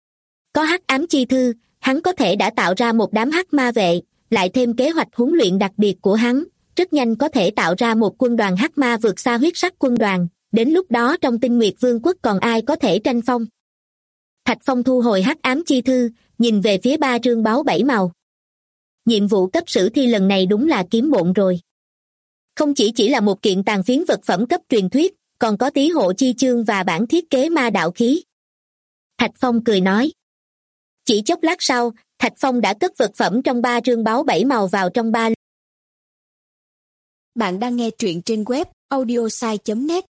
[SPEAKER 2] Có hắc ám chi thư, hắn có thể đã tạo ra một đám hắc ma vệ, lại thêm kế hoạch huấn luyện đặc biệt của hắn, rất nhanh có thể tạo ra một quân đoàn hắc ma vượt xa huyết sắc quân đoàn, đến lúc đó trong Tinh Nguyệt Vương quốc còn ai có thể tranh phong. Thạch Phong thu hồi hắc ám chi thư, nhìn về phía 3 rương báu 7 màu. Nhiệm vụ cấp sử thi lần này đúng là kiếm bộn rồi. Không chỉ là một kiện tàn phiến vật phẩm cấp truyền thuyết, còn có tí hộ chi chương và bản thiết kế ma đạo khí. Thạch Phong cười nói. Chỉ chốc lát sau, Thạch Phong đã cất vật phẩm trong 3 rương báu 7 màu vào trong ba
[SPEAKER 3] Bạn đang nghe truyện trên web audiosai.net.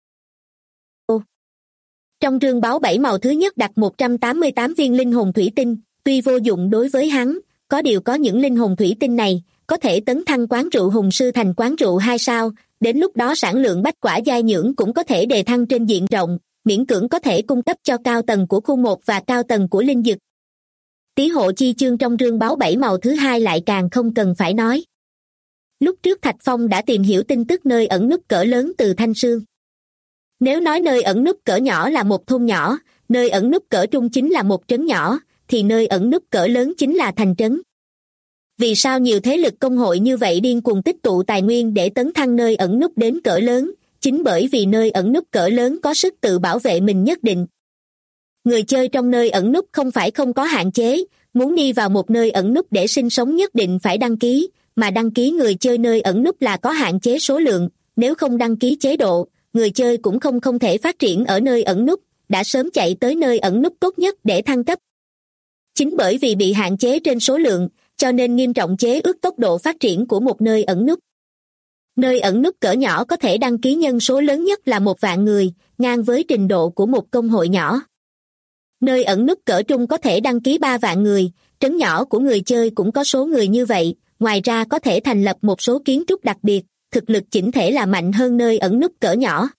[SPEAKER 2] Trong rương báu 7 màu thứ nhất đặt 188 viên linh hồn thủy tinh, tuy vô dụng đối với hắn, có điều có những linh hồn thủy tinh này, có thể tấn thăng quán rượu hùng sư thành quán rượu 2 sao, đến lúc đó sản lượng bách quả giai nhưỡng cũng có thể đề thăng trên diện rộng, miễn cưỡng có thể cung cấp cho cao tầng của khu 1 và cao tầng của linh dực. Tí hộ chi chương trong rương báu 7 màu thứ hai lại càng không cần phải nói. Lúc trước Thạch Phong đã tìm hiểu tin tức nơi ẩn núp cỡ lớn từ Thanh Sương. Nếu nói nơi ẩn núp cỡ nhỏ là một thôn nhỏ, nơi ẩn núp cỡ trung chính là một trấn nhỏ, thì nơi ẩn núp cỡ lớn chính là thành trấn. Vì sao nhiều thế lực công hội như vậy điên cuồng tích tụ tài nguyên để tấn thăng nơi ẩn núp đến cỡ lớn? Chính bởi vì nơi ẩn núp cỡ lớn có sức tự bảo vệ mình nhất định. Người chơi trong nơi ẩn núp không phải không có hạn chế, muốn đi vào một nơi ẩn núp để sinh sống nhất định phải đăng ký, mà đăng ký người chơi nơi ẩn núp là có hạn chế số lượng, nếu không đăng ký chế độ, người chơi cũng không thể phát triển ở nơi ẩn núp, đã sớm chạy tới nơi ẩn núp tốt nhất để thăng cấp. Chính bởi vì bị hạn chế trên số lượng, cho nên nghiêm trọng chế ước tốc độ phát triển của một nơi ẩn núp. Nơi ẩn núp cỡ nhỏ có thể đăng ký nhân số lớn nhất là 1 vạn người, ngang với trình độ của một công hội nhỏ. Nơi ẩn núp cỡ trung có thể đăng ký 3 vạn người, trấn nhỏ của người chơi cũng có số người như vậy, ngoài ra có thể thành lập một số kiến trúc đặc biệt, thực lực chỉnh thể là mạnh hơn nơi ẩn núp cỡ nhỏ.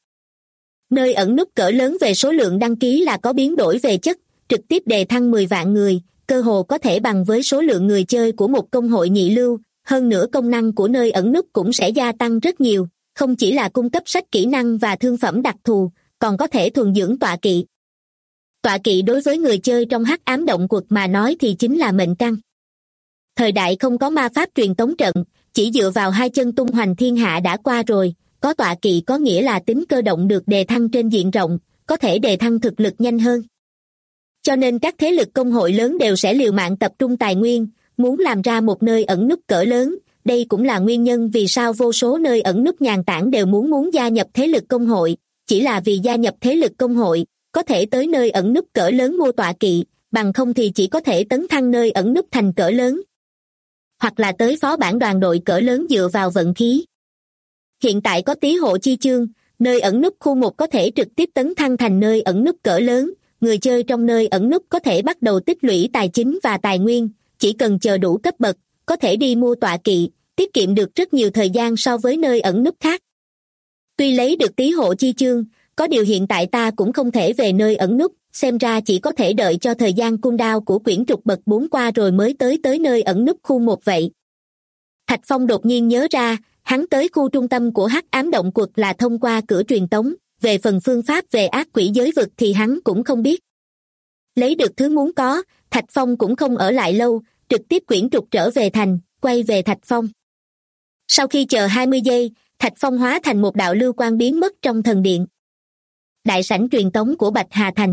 [SPEAKER 2] Nơi ẩn núp cỡ lớn về số lượng đăng ký là có biến đổi về chất, trực tiếp đề thăng 10 vạn người, cơ hồ có thể bằng với số lượng người chơi của một công hội nhị lưu, hơn nữa công năng của nơi ẩn núp cũng sẽ gia tăng rất nhiều, không chỉ là cung cấp sách kỹ năng và thương phẩm đặc thù, còn có thể thuần dưỡng tọa kỵ. Tọa kỵ đối với người chơi trong Hắc Ám Động Quật mà nói thì chính là mệnh căn. Thời đại không có ma pháp truyền tống trận, chỉ dựa vào 2 chân tung hoành thiên hạ đã qua rồi, có tọa kỵ có nghĩa là tính cơ động được đề thăng trên diện rộng, có thể đề thăng thực lực nhanh hơn. Cho nên các thế lực công hội lớn đều sẽ liều mạng tập trung tài nguyên, muốn làm ra một nơi ẩn núp cỡ lớn, đây cũng là nguyên nhân vì sao vô số nơi ẩn núp nhàn tản đều muốn gia nhập thế lực công hội, chỉ là vì gia nhập thế lực công hội, có thể tới nơi ẩn núp cỡ lớn mua tọa kỵ, bằng không thì chỉ có thể tấn thăng nơi ẩn núp thành cỡ lớn. Hoặc là tới phó bản đoàn đội cỡ lớn dựa vào vận khí. Hiện tại có tí hộ chi chương, nơi ẩn núp khu 1 có thể trực tiếp tấn thăng thành nơi ẩn núp cỡ lớn, người chơi trong nơi ẩn núp có thể bắt đầu tích lũy tài chính và tài nguyên, chỉ cần chờ đủ cấp bậc, có thể đi mua tọa kỵ, tiết kiệm được rất nhiều thời gian so với nơi ẩn núp khác. Tuy lấy được tí hộ chi chương, có điều hiện tại ta cũng không thể về nơi ẩn núp, xem ra chỉ có thể đợi cho thời gian cooldown của quyển trục bậc 4 qua rồi mới tới nơi ẩn núp khu 1 vậy. Thạch Phong đột nhiên nhớ ra, hắn tới khu trung tâm của Hắc Ám Động Quật là thông qua cửa truyền tống, về phần phương pháp về ác quỷ giới vực thì hắn cũng không biết. Lấy được thứ muốn có, Thạch Phong cũng không ở lại lâu, trực tiếp quyển trục trở về thành, quay về Thạch Phong. Sau khi chờ 20 giây, Thạch Phong hóa thành một đạo lưu quang biến mất trong thần điện. Đại sảnh truyền tống của Bạch Hà Thành.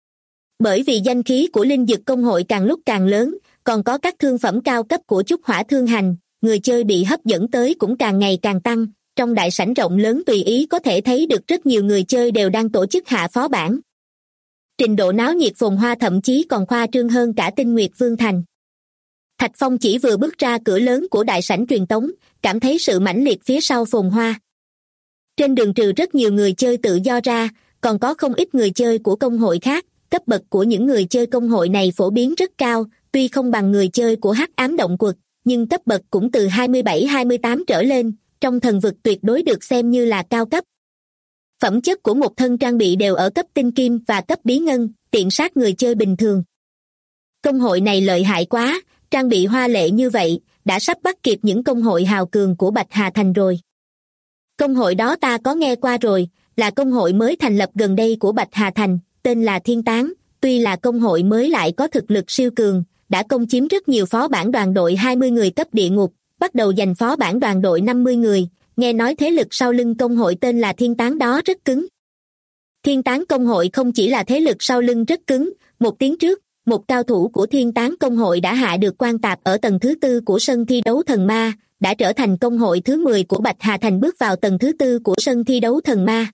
[SPEAKER 2] Bởi vì danh khí của linh dực công hội càng lúc càng lớn, còn có các thương phẩm cao cấp của Trúc Hỏa Thương Hành, người chơi bị hấp dẫn tới cũng càng ngày càng tăng. Trong đại sảnh rộng lớn tùy ý có thể thấy được rất nhiều người chơi đều đang tổ chức hạ phó bản. Trình độ náo nhiệt phồn hoa thậm chí còn khoa trương hơn cả Tinh Nguyệt Vương Thành. Thạch Phong chỉ vừa bước ra cửa lớn của đại sảnh truyền tống, cảm thấy sự mãnh liệt phía sau phồn hoa. Trên đường trừ rất nhiều người chơi tự do ra, còn có không ít người chơi của công hội khác, cấp bậc của những người chơi công hội này phổ biến rất cao, tuy không bằng người chơi của Hắc Ám Động Quật, nhưng cấp bậc cũng từ 27-28 trở lên, trong thần vực tuyệt đối được xem như là cao cấp. Phẩm chất của một thân trang bị đều ở cấp tinh kim và cấp bí ngân, tiện sát người chơi bình thường. Công hội này lợi hại quá, trang bị hoa lệ như vậy, đã sắp bắt kịp những công hội hào cường của Bạch Hà Thành rồi. Công hội đó ta có nghe qua rồi, là công hội mới thành lập gần đây của Bạch Hà Thành, tên là Thiên Tán, tuy là công hội mới lại có thực lực siêu cường, đã công chiếm rất nhiều phó bản đoàn đội 20 người cấp địa ngục, bắt đầu giành phó bản đoàn đội 50 người, nghe nói thế lực sau lưng công hội tên là Thiên Tán đó rất cứng. Thiên Tán công hội không chỉ là thế lực sau lưng rất cứng, một tiếng trước, một cao thủ của Thiên Tán công hội đã hạ được quan tạp ở tầng thứ 4 của sân thi đấu thần ma, đã trở thành công hội thứ 10 của Bạch Hà Thành bước vào tầng thứ 4 của sân thi đấu thần ma.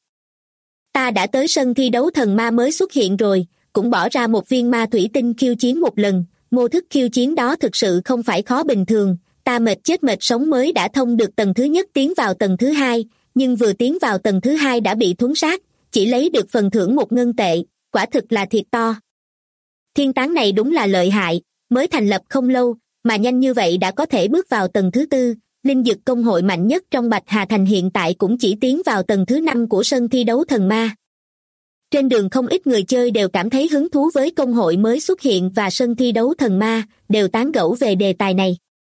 [SPEAKER 2] Ta đã tới sân thi đấu thần ma mới xuất hiện rồi, cũng bỏ ra một viên ma thủy tinh khiêu chiến một lần, mô thức khiêu chiến đó thực sự không phải khó bình thường, ta mệt chết mệt sống mới đã thông được tầng thứ nhất tiến vào tầng thứ hai, nhưng vừa tiến vào tầng thứ hai đã bị thuấn sát, chỉ lấy được phần thưởng 1 ngân tệ, quả thực là thiệt to. Thiên tán này đúng là lợi hại, mới thành lập không lâu, mà nhanh như vậy đã có thể bước vào tầng thứ tư. Linh dực công hội mạnh nhất trong Bạch Hà Thành hiện tại cũng chỉ tiến vào tầng thứ 5 của sân thi đấu thần ma. Trên đường không ít người chơi đều cảm thấy hứng thú với công hội mới xuất hiện và sân thi đấu thần ma, đều tán gẫu về đề tài này.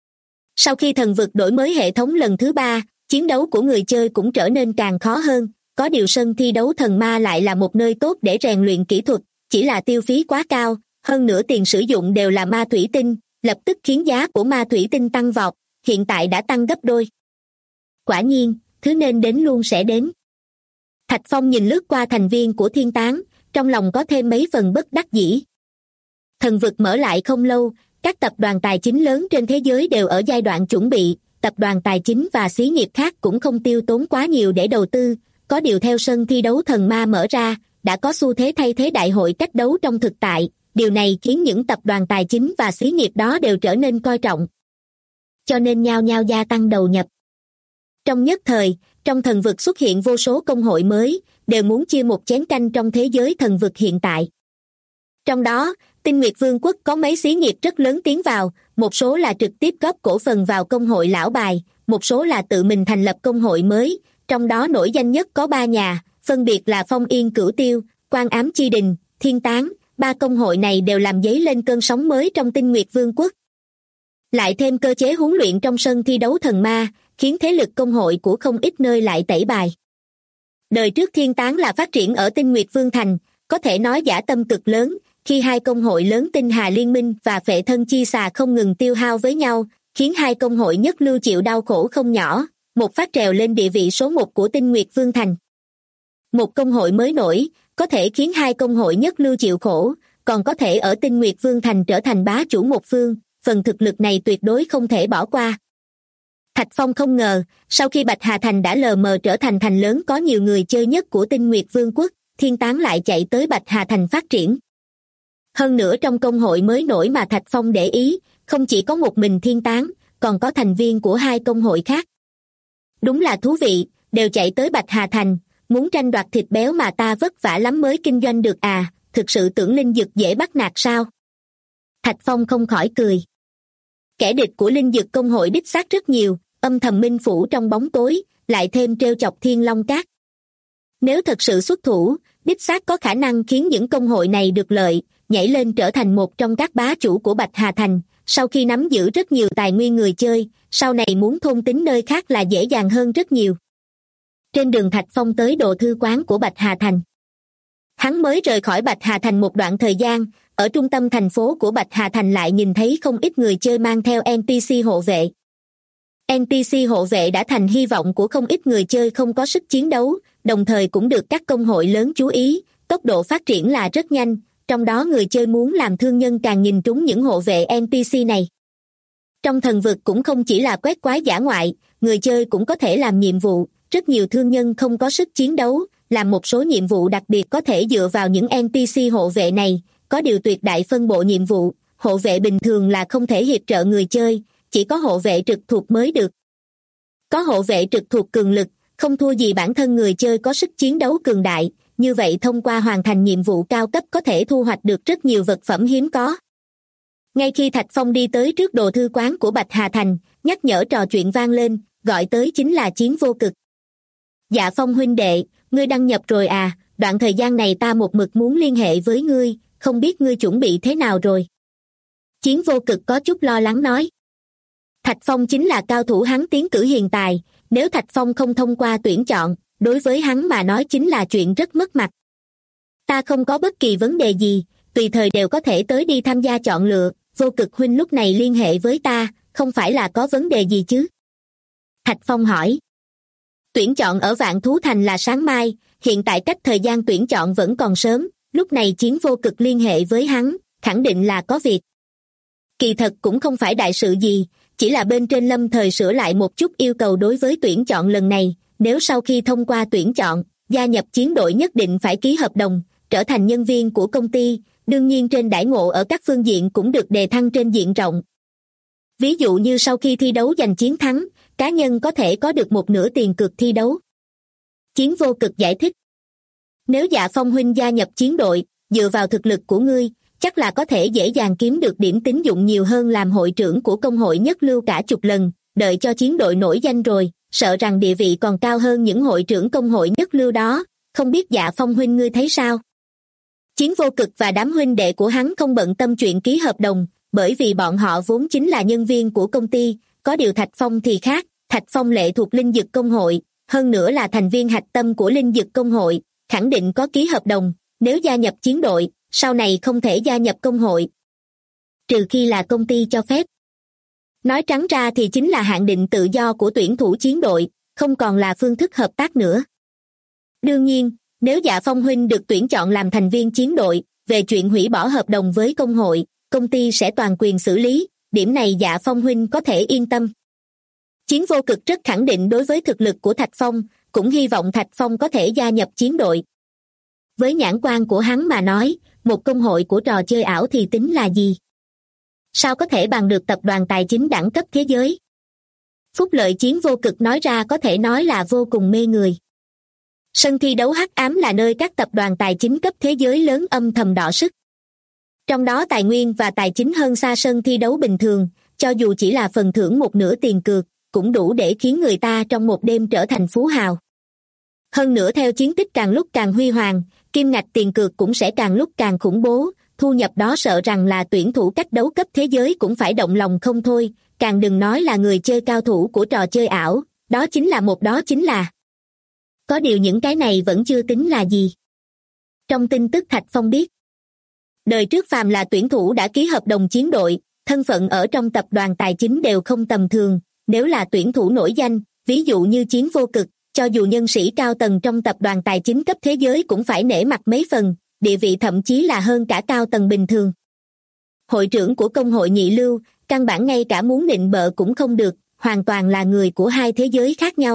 [SPEAKER 2] Sau khi thần vực đổi mới hệ thống lần thứ 3, chiến đấu của người chơi cũng trở nên càng khó hơn, có điều sân thi đấu thần ma lại là một nơi tốt để rèn luyện kỹ thuật, chỉ là tiêu phí quá cao, hơn nữa tiền sử dụng đều là ma thủy tinh, lập tức khiến giá của ma thủy tinh tăng vọt, hiện tại đã tăng gấp đôi. Quả nhiên, thứ nên đến luôn sẽ đến. Thạch Phong nhìn lướt qua thành viên của thiên tán, trong lòng có thêm mấy phần bất đắc dĩ. Thần vực mở lại không lâu, các tập đoàn tài chính lớn trên thế giới đều ở giai đoạn chuẩn bị, tập đoàn tài chính và xí nghiệp khác cũng không tiêu tốn quá nhiều để đầu tư, có điều theo sân thi đấu thần ma mở ra, đã có xu thế thay thế đại hội cách đấu trong thực tại, điều này khiến những tập đoàn tài chính và xí nghiệp đó đều trở nên coi trọng. Cho nên nhao nhao gia tăng đầu nhập. Trong nhất thời, trong thần vực xuất hiện vô số công hội mới, đều muốn chia một chén canh trong thế giới thần vực hiện tại. Trong đó, Tinh Nguyệt Vương quốc có mấy xí nghiệp rất lớn tiến vào, một số là trực tiếp góp cổ phần vào công hội lão bài, một số là tự mình thành lập công hội mới, trong đó nổi danh nhất có 3 nhà, phân biệt là Phong Yên Cửu Tiêu, Quan Ám Chi Đình, Thiên Tán, 3 công hội này đều làm dấy lên cơn sóng mới trong Tinh Nguyệt Vương quốc. Lại thêm cơ chế huấn luyện trong sân thi đấu thần ma, khiến thế lực công hội của không ít nơi lại tẩy bài. Đời trước Thiên Tán là phát triển ở Tinh Nguyệt Vương Thành, có thể nói dã tâm cực lớn, khi hai công hội lớn Tinh Hà Liên Minh và Phệ Thân Chi Xà không ngừng tiêu hao với nhau, khiến hai công hội nhất lưu chịu đau khổ không nhỏ, một phát trèo lên địa vị số 1 của Tinh Nguyệt Vương Thành. Một công hội mới nổi, có thể khiến hai công hội nhất lưu chịu khổ, còn có thể ở Tinh Nguyệt Vương Thành trở thành bá chủ một phương, phần thực lực này tuyệt đối không thể bỏ qua. Thạch Phong không ngờ, sau khi Bạch Hà Thành đã lờ mờ trở thành thành lớn có nhiều người chơi nhất của Tinh Nguyệt Vương quốc, Thiên Tán lại chạy tới Bạch Hà Thành phát triển. Hơn nữa trong công hội mới nổi mà Thạch Phong để ý, không chỉ có một mình Thiên Tán, còn có thành viên của hai công hội khác. Đúng là thú vị, đều chạy tới Bạch Hà Thành, muốn tranh đoạt thịt béo mà ta vất vả lắm mới kinh doanh được à, thực sự tưởng linh dực dễ bắt nạt sao? Thạch Phong không khỏi cười. Kẻ địch của linh dực công hội đích xác rất nhiều, âm thầm minh phủ trong bóng tối, lại thêm trêu chọc Thiên Long Các. Nếu thật sự xuất thủ, đích xác có khả năng khiến những công hội này được lợi, nhảy lên trở thành một trong các bá chủ của Bạch Hà Thành, sau khi nắm giữ rất nhiều tài nguyên người chơi, sau này muốn thôn tính nơi khác là dễ dàng hơn rất nhiều. Trên đường Thạch Phong tới đồ thư quán của Bạch Hà Thành. Hắn mới rời khỏi Bạch Hà Thành một đoạn thời gian, ở trung tâm thành phố của Bạch Hà Thành lại nhìn thấy không ít người chơi mang theo NPC hộ vệ. NPC hộ vệ đã thành hy vọng của không ít người chơi không có sức chiến đấu, đồng thời cũng được các công hội lớn chú ý, tốc độ phát triển là rất nhanh, trong đó người chơi muốn làm thương nhân càng nhìn trúng những hộ vệ NPC này. Trong thần vực cũng không chỉ là quét quái dã ngoại, người chơi cũng có thể làm nhiệm vụ, rất nhiều thương nhân không có sức chiến đấu, làm một số nhiệm vụ đặc biệt có thể dựa vào những NPC hộ vệ này, có điều tuyệt đại phân bộ nhiệm vụ, hộ vệ bình thường là không thể hiệp trợ người chơi, chỉ có hộ vệ trực thuộc mới được. Có hộ vệ trực thuộc cường lực, không thua gì bản thân người chơi có sức chiến đấu cường đại, như vậy thông qua hoàn thành nhiệm vụ cao cấp có thể thu hoạch được rất nhiều vật phẩm hiếm có. Ngay khi Thạch Phong đi tới trước đồ thư quán của Bạch Hà Thành, nhắc nhở trò chuyện vang lên, gọi tới chính là Chiến Vô Cực. Dạ Phong huynh đệ, ngươi đăng nhập rồi à, đoạn thời gian này ta một mực muốn liên hệ với ngươi, không biết ngươi chuẩn bị thế nào rồi. Chiến Vô Cực có chút lo lắng nói. Thạch Phong chính là cao thủ hắn tiến cử hiện tại, nếu Thạch Phong không thông qua tuyển chọn, đối với hắn mà nói chính là chuyện rất mất mặt. Ta không có bất kỳ vấn đề gì, tùy thời đều có thể tới đi tham gia chọn lựa, Vô Cực huynh lúc này liên hệ với ta, không phải là có vấn đề gì chứ? Thạch Phong hỏi. Tuyển chọn ở Vạn Thú Thành là sáng mai, hiện tại cách thời gian tuyển chọn vẫn còn sớm, lúc này Chiến Vô Cực liên hệ với hắn, khẳng định là có việc. Kỳ thật cũng không phải đại sự gì, chỉ là bên trên lâm thời sửa lại một chút yêu cầu đối với tuyển chọn lần này, nếu sau khi thông qua tuyển chọn, gia nhập chiến đội nhất định phải ký hợp đồng, trở thành nhân viên của công ty, đương nhiên trên đãi ngộ ở các phương diện cũng được đề thăng trên diện rộng. Ví dụ như sau khi thi đấu giành chiến thắng, cá nhân có thể có được một nửa tiền cược thi đấu. Chiến Vô Cực giải thích. Nếu Dạ Phong huynh gia nhập chiến đội, dựa vào thực lực của ngươi, chắc là có thể dễ dàng kiếm được điểm tín dụng nhiều hơn làm hội trưởng của công hội nhất lưu cả chục lần, đợi cho chiến đội nổi danh rồi, sợ rằng địa vị còn cao hơn những hội trưởng công hội nhất lưu đó, không biết Dạ Phong huynh ngươi thấy sao? Chiến Vô Cực và đám huynh đệ của hắn không bận tâm chuyện ký hợp đồng, bởi vì bọn họ vốn chính là nhân viên của công ty, có điều Thạch Phong thì khác, Thạch Phong lệ thuộc Linh Dực công hội, hơn nữa là thành viên hạch tâm của Linh Dực công hội, khẳng định có ký hợp đồng, nếu gia nhập chiến đội, sau này không thể gia nhập công hội. Trừ khi là công ty cho phép. Nói trắng ra thì chính là hạn định tự do của tuyển thủ chiến đội, không còn là phương thức hợp tác nữa. Đương nhiên, nếu Dạ Phong huynh được tuyển chọn làm thành viên chiến đội, về chuyện hủy bỏ hợp đồng với công hội, công ty sẽ toàn quyền xử lý, điểm này Dạ Phong huynh có thể yên tâm. Chiến Vô Cực rất khẳng định đối với thực lực của Thạch Phong, cũng hy vọng Thạch Phong có thể gia nhập chiến đội. Với nhãn quan của hắn mà nói, một công hội của trò chơi ảo thì tính là gì? Sao có thể bằng được tập đoàn tài chính đẳng cấp thế giới? Phúc lợi Chiến Vô Cực nói ra có thể nói là vô cùng mê người. Sân thi đấu hắc ám là nơi các tập đoàn tài chính cấp thế giới lớn âm thầm đọ sức. Trong đó tài nguyên và tài chính hơn xa sân thi đấu bình thường, cho dù chỉ là phần thưởng một nửa tiền cược, cũng đủ để khiến người ta trong một đêm trở thành phú hào. Hơn nữa theo chiến tích càng lúc càng huy hoàng, kim ngạch tiền cược cũng sẽ càng lúc càng khủng bố, thu nhập đó sợ rằng là tuyển thủ cách đấu cấp thế giới cũng phải động lòng không thôi, càng đừng nói là người chơi cao thủ của trò chơi ảo, đó chính là. Có điều những cái này vẫn chưa tính là gì. Trong tin tức Thạch Phong biết, đời trước phàm là tuyển thủ đã ký hợp đồng chiến đội, thân phận ở trong tập đoàn tài chính đều không tầm thường, nếu là tuyển thủ nổi danh, ví dụ như Chiến Vô Cực, cho dù nhân sĩ cao tầng trong tập đoàn tài chính cấp thế giới cũng phải nể mặt mấy phần, địa vị thậm chí là hơn cả cao tầng bình thường. Hội trưởng của công hội nhị lưu, căn bản ngay cả muốn nịnh bợ cũng không được, hoàn toàn là người của hai thế giới khác nhau.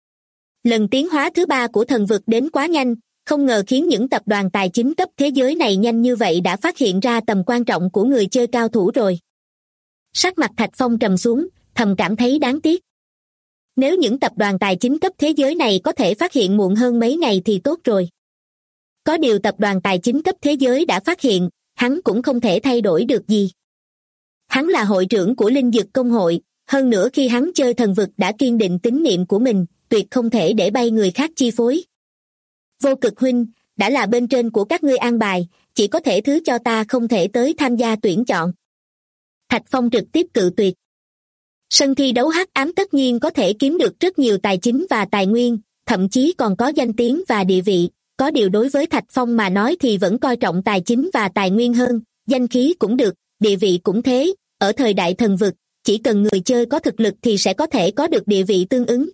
[SPEAKER 2] Lần tiến hóa thứ 3 của thần vực đến quá nhanh, không ngờ khiến những tập đoàn tài chính cấp thế giới này nhanh như vậy đã phát hiện ra tầm quan trọng của người chơi cao thủ rồi. Sắc mặt Thạch Phong trầm xuống, thầm cảm thấy đáng tiếc. Nếu những tập đoàn tài chính cấp thế giới này có thể phát hiện muộn hơn mấy ngày thì tốt rồi. Có điều tập đoàn tài chính cấp thế giới đã phát hiện, hắn cũng không thể thay đổi được gì. Hắn là hội trưởng của Linh Dực công hội, hơn nữa khi hắn chơi thần vực đã kiên định tín niệm của mình, tuyệt không thể để bay người khác chi phối. Vô Cực huynh, đã là bên trên của các ngươi an bài, chỉ có thể thứ cho ta không thể tới tham gia tuyển chọn. Thạch Phong trực tiếp cự tuyệt. Sân thi đấu hắc ám tất nhiên có thể kiếm được rất nhiều tài chính và tài nguyên, thậm chí còn có danh tiếng và địa vị, có điều đối với Thạch Phong mà nói thì vẫn coi trọng tài chính và tài nguyên hơn, danh khí cũng được, địa vị cũng thế, ở thời đại thần vực, chỉ cần người chơi có thực lực thì sẽ có thể có được địa vị tương ứng.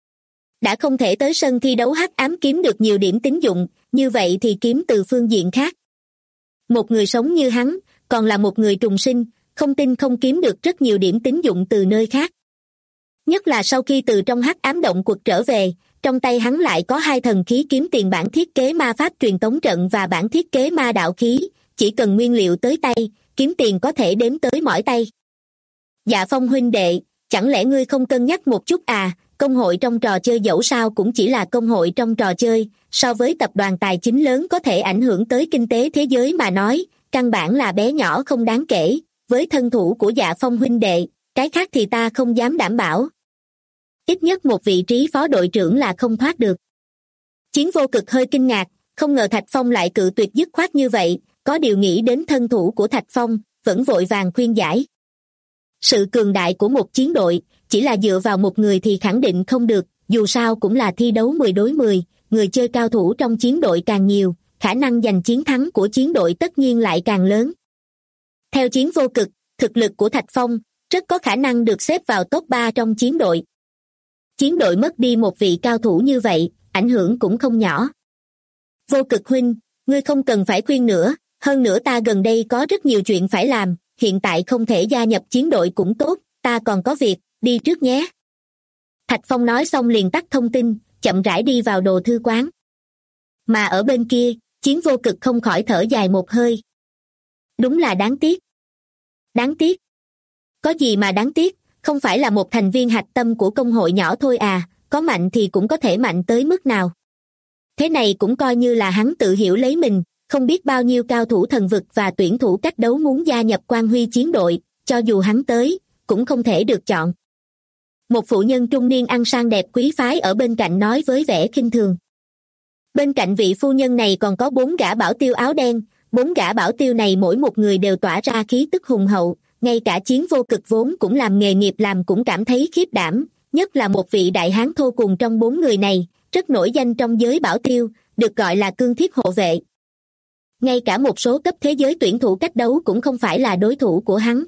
[SPEAKER 2] Đã không thể tới sân thi đấu hắc ám kiếm được nhiều điểm tín dụng, như vậy thì kiếm từ phương diện khác. Một người sống như hắn, còn là một người trùng sinh, không tin không kiếm được rất nhiều điểm tín dụng từ nơi khác. Nhất là sau khi từ trong hắc ám động quật trở về, trong tay hắn lại có 2 thần khí kiếm tiền bản thiết kế ma pháp truyền tống trận và bản thiết kế ma đạo khí, chỉ cần nguyên liệu tới tay, kiếm tiền có thể đếm tới mỏi tay. Dạ Phong huynh đệ, chẳng lẽ ngươi không cân nhắc một chút à, công hội trong trò chơi dẫu sao cũng chỉ là công hội trong trò chơi, so với tập đoàn tài chính lớn có thể ảnh hưởng tới kinh tế thế giới mà nói, căn bản là bé nhỏ không đáng kể, với thân thủ của Dạ Phong huynh đệ, cái khác thì ta không dám đảm bảo. Ít nhất một vị trí phó đội trưởng là không thoát được. Chiến Vô Cực hơi kinh ngạc, không ngờ Thạch Phong lại cự tuyệt dứt khoát như vậy, có điều nghĩ đến thân thủ của Thạch Phong, vẫn vội vàng khuyên giải. Sự cường đại của một chiến đội, chỉ là dựa vào một người thì khẳng định không được, dù sao cũng là thi đấu 10 đối 10, người chơi cao thủ trong chiến đội càng nhiều, khả năng giành chiến thắng của chiến đội tất nhiên lại càng lớn. Theo Chiến Vô Cực, thực lực của Thạch Phong, rất có khả năng được xếp vào top 3 trong chiến đội. Chiến đội mất đi một vị cao thủ như vậy, ảnh hưởng cũng không nhỏ. Vô Cực huynh, ngươi không cần phải khuyên nữa, hơn nữa ta gần đây có rất nhiều chuyện phải làm, hiện tại không thể gia nhập chiến đội cũng tốt, ta còn có việc, đi trước nhé. Thạch Phong nói xong liền tắt thông tin, chậm rãi đi vào đồ thư quán. Mà ở bên kia, Chiến Vô Cực không khỏi thở dài một hơi. Đúng là đáng tiếc. Đáng tiếc. Có gì mà đáng tiếc, không phải là một thành viên hạch tâm của công hội nhỏ thôi à, có mạnh thì cũng có thể mạnh tới mức nào. Thế này cũng coi như là hắn tự hiểu lấy mình, không biết bao nhiêu cao thủ thần vực và tuyển thủ cách đấu muốn gia nhập Quang Huy chiến đội, cho dù hắn tới, cũng không thể được chọn. Một phụ nhân trung niên ăn sang đẹp quý phái ở bên cạnh nói với vẻ khinh thường. Bên cạnh vị phu nhân này còn có 4 gã bảo tiêu áo đen, 4 gã bảo tiêu này mỗi một người đều tỏa ra khí tức hùng hậu, ngay cả Chiến Vô Cực vốn cũng làm nghề nghiệp làm cũng cảm thấy khiếp đảm, nhất là một vị đại hán thô cùng trong 4 người này, rất nổi danh trong giới bảo tiêu, được gọi là cương thiết hộ vệ. Ngay cả một số cấp thế giới tuyển thủ cách đấu cũng không phải là đối thủ của hắn.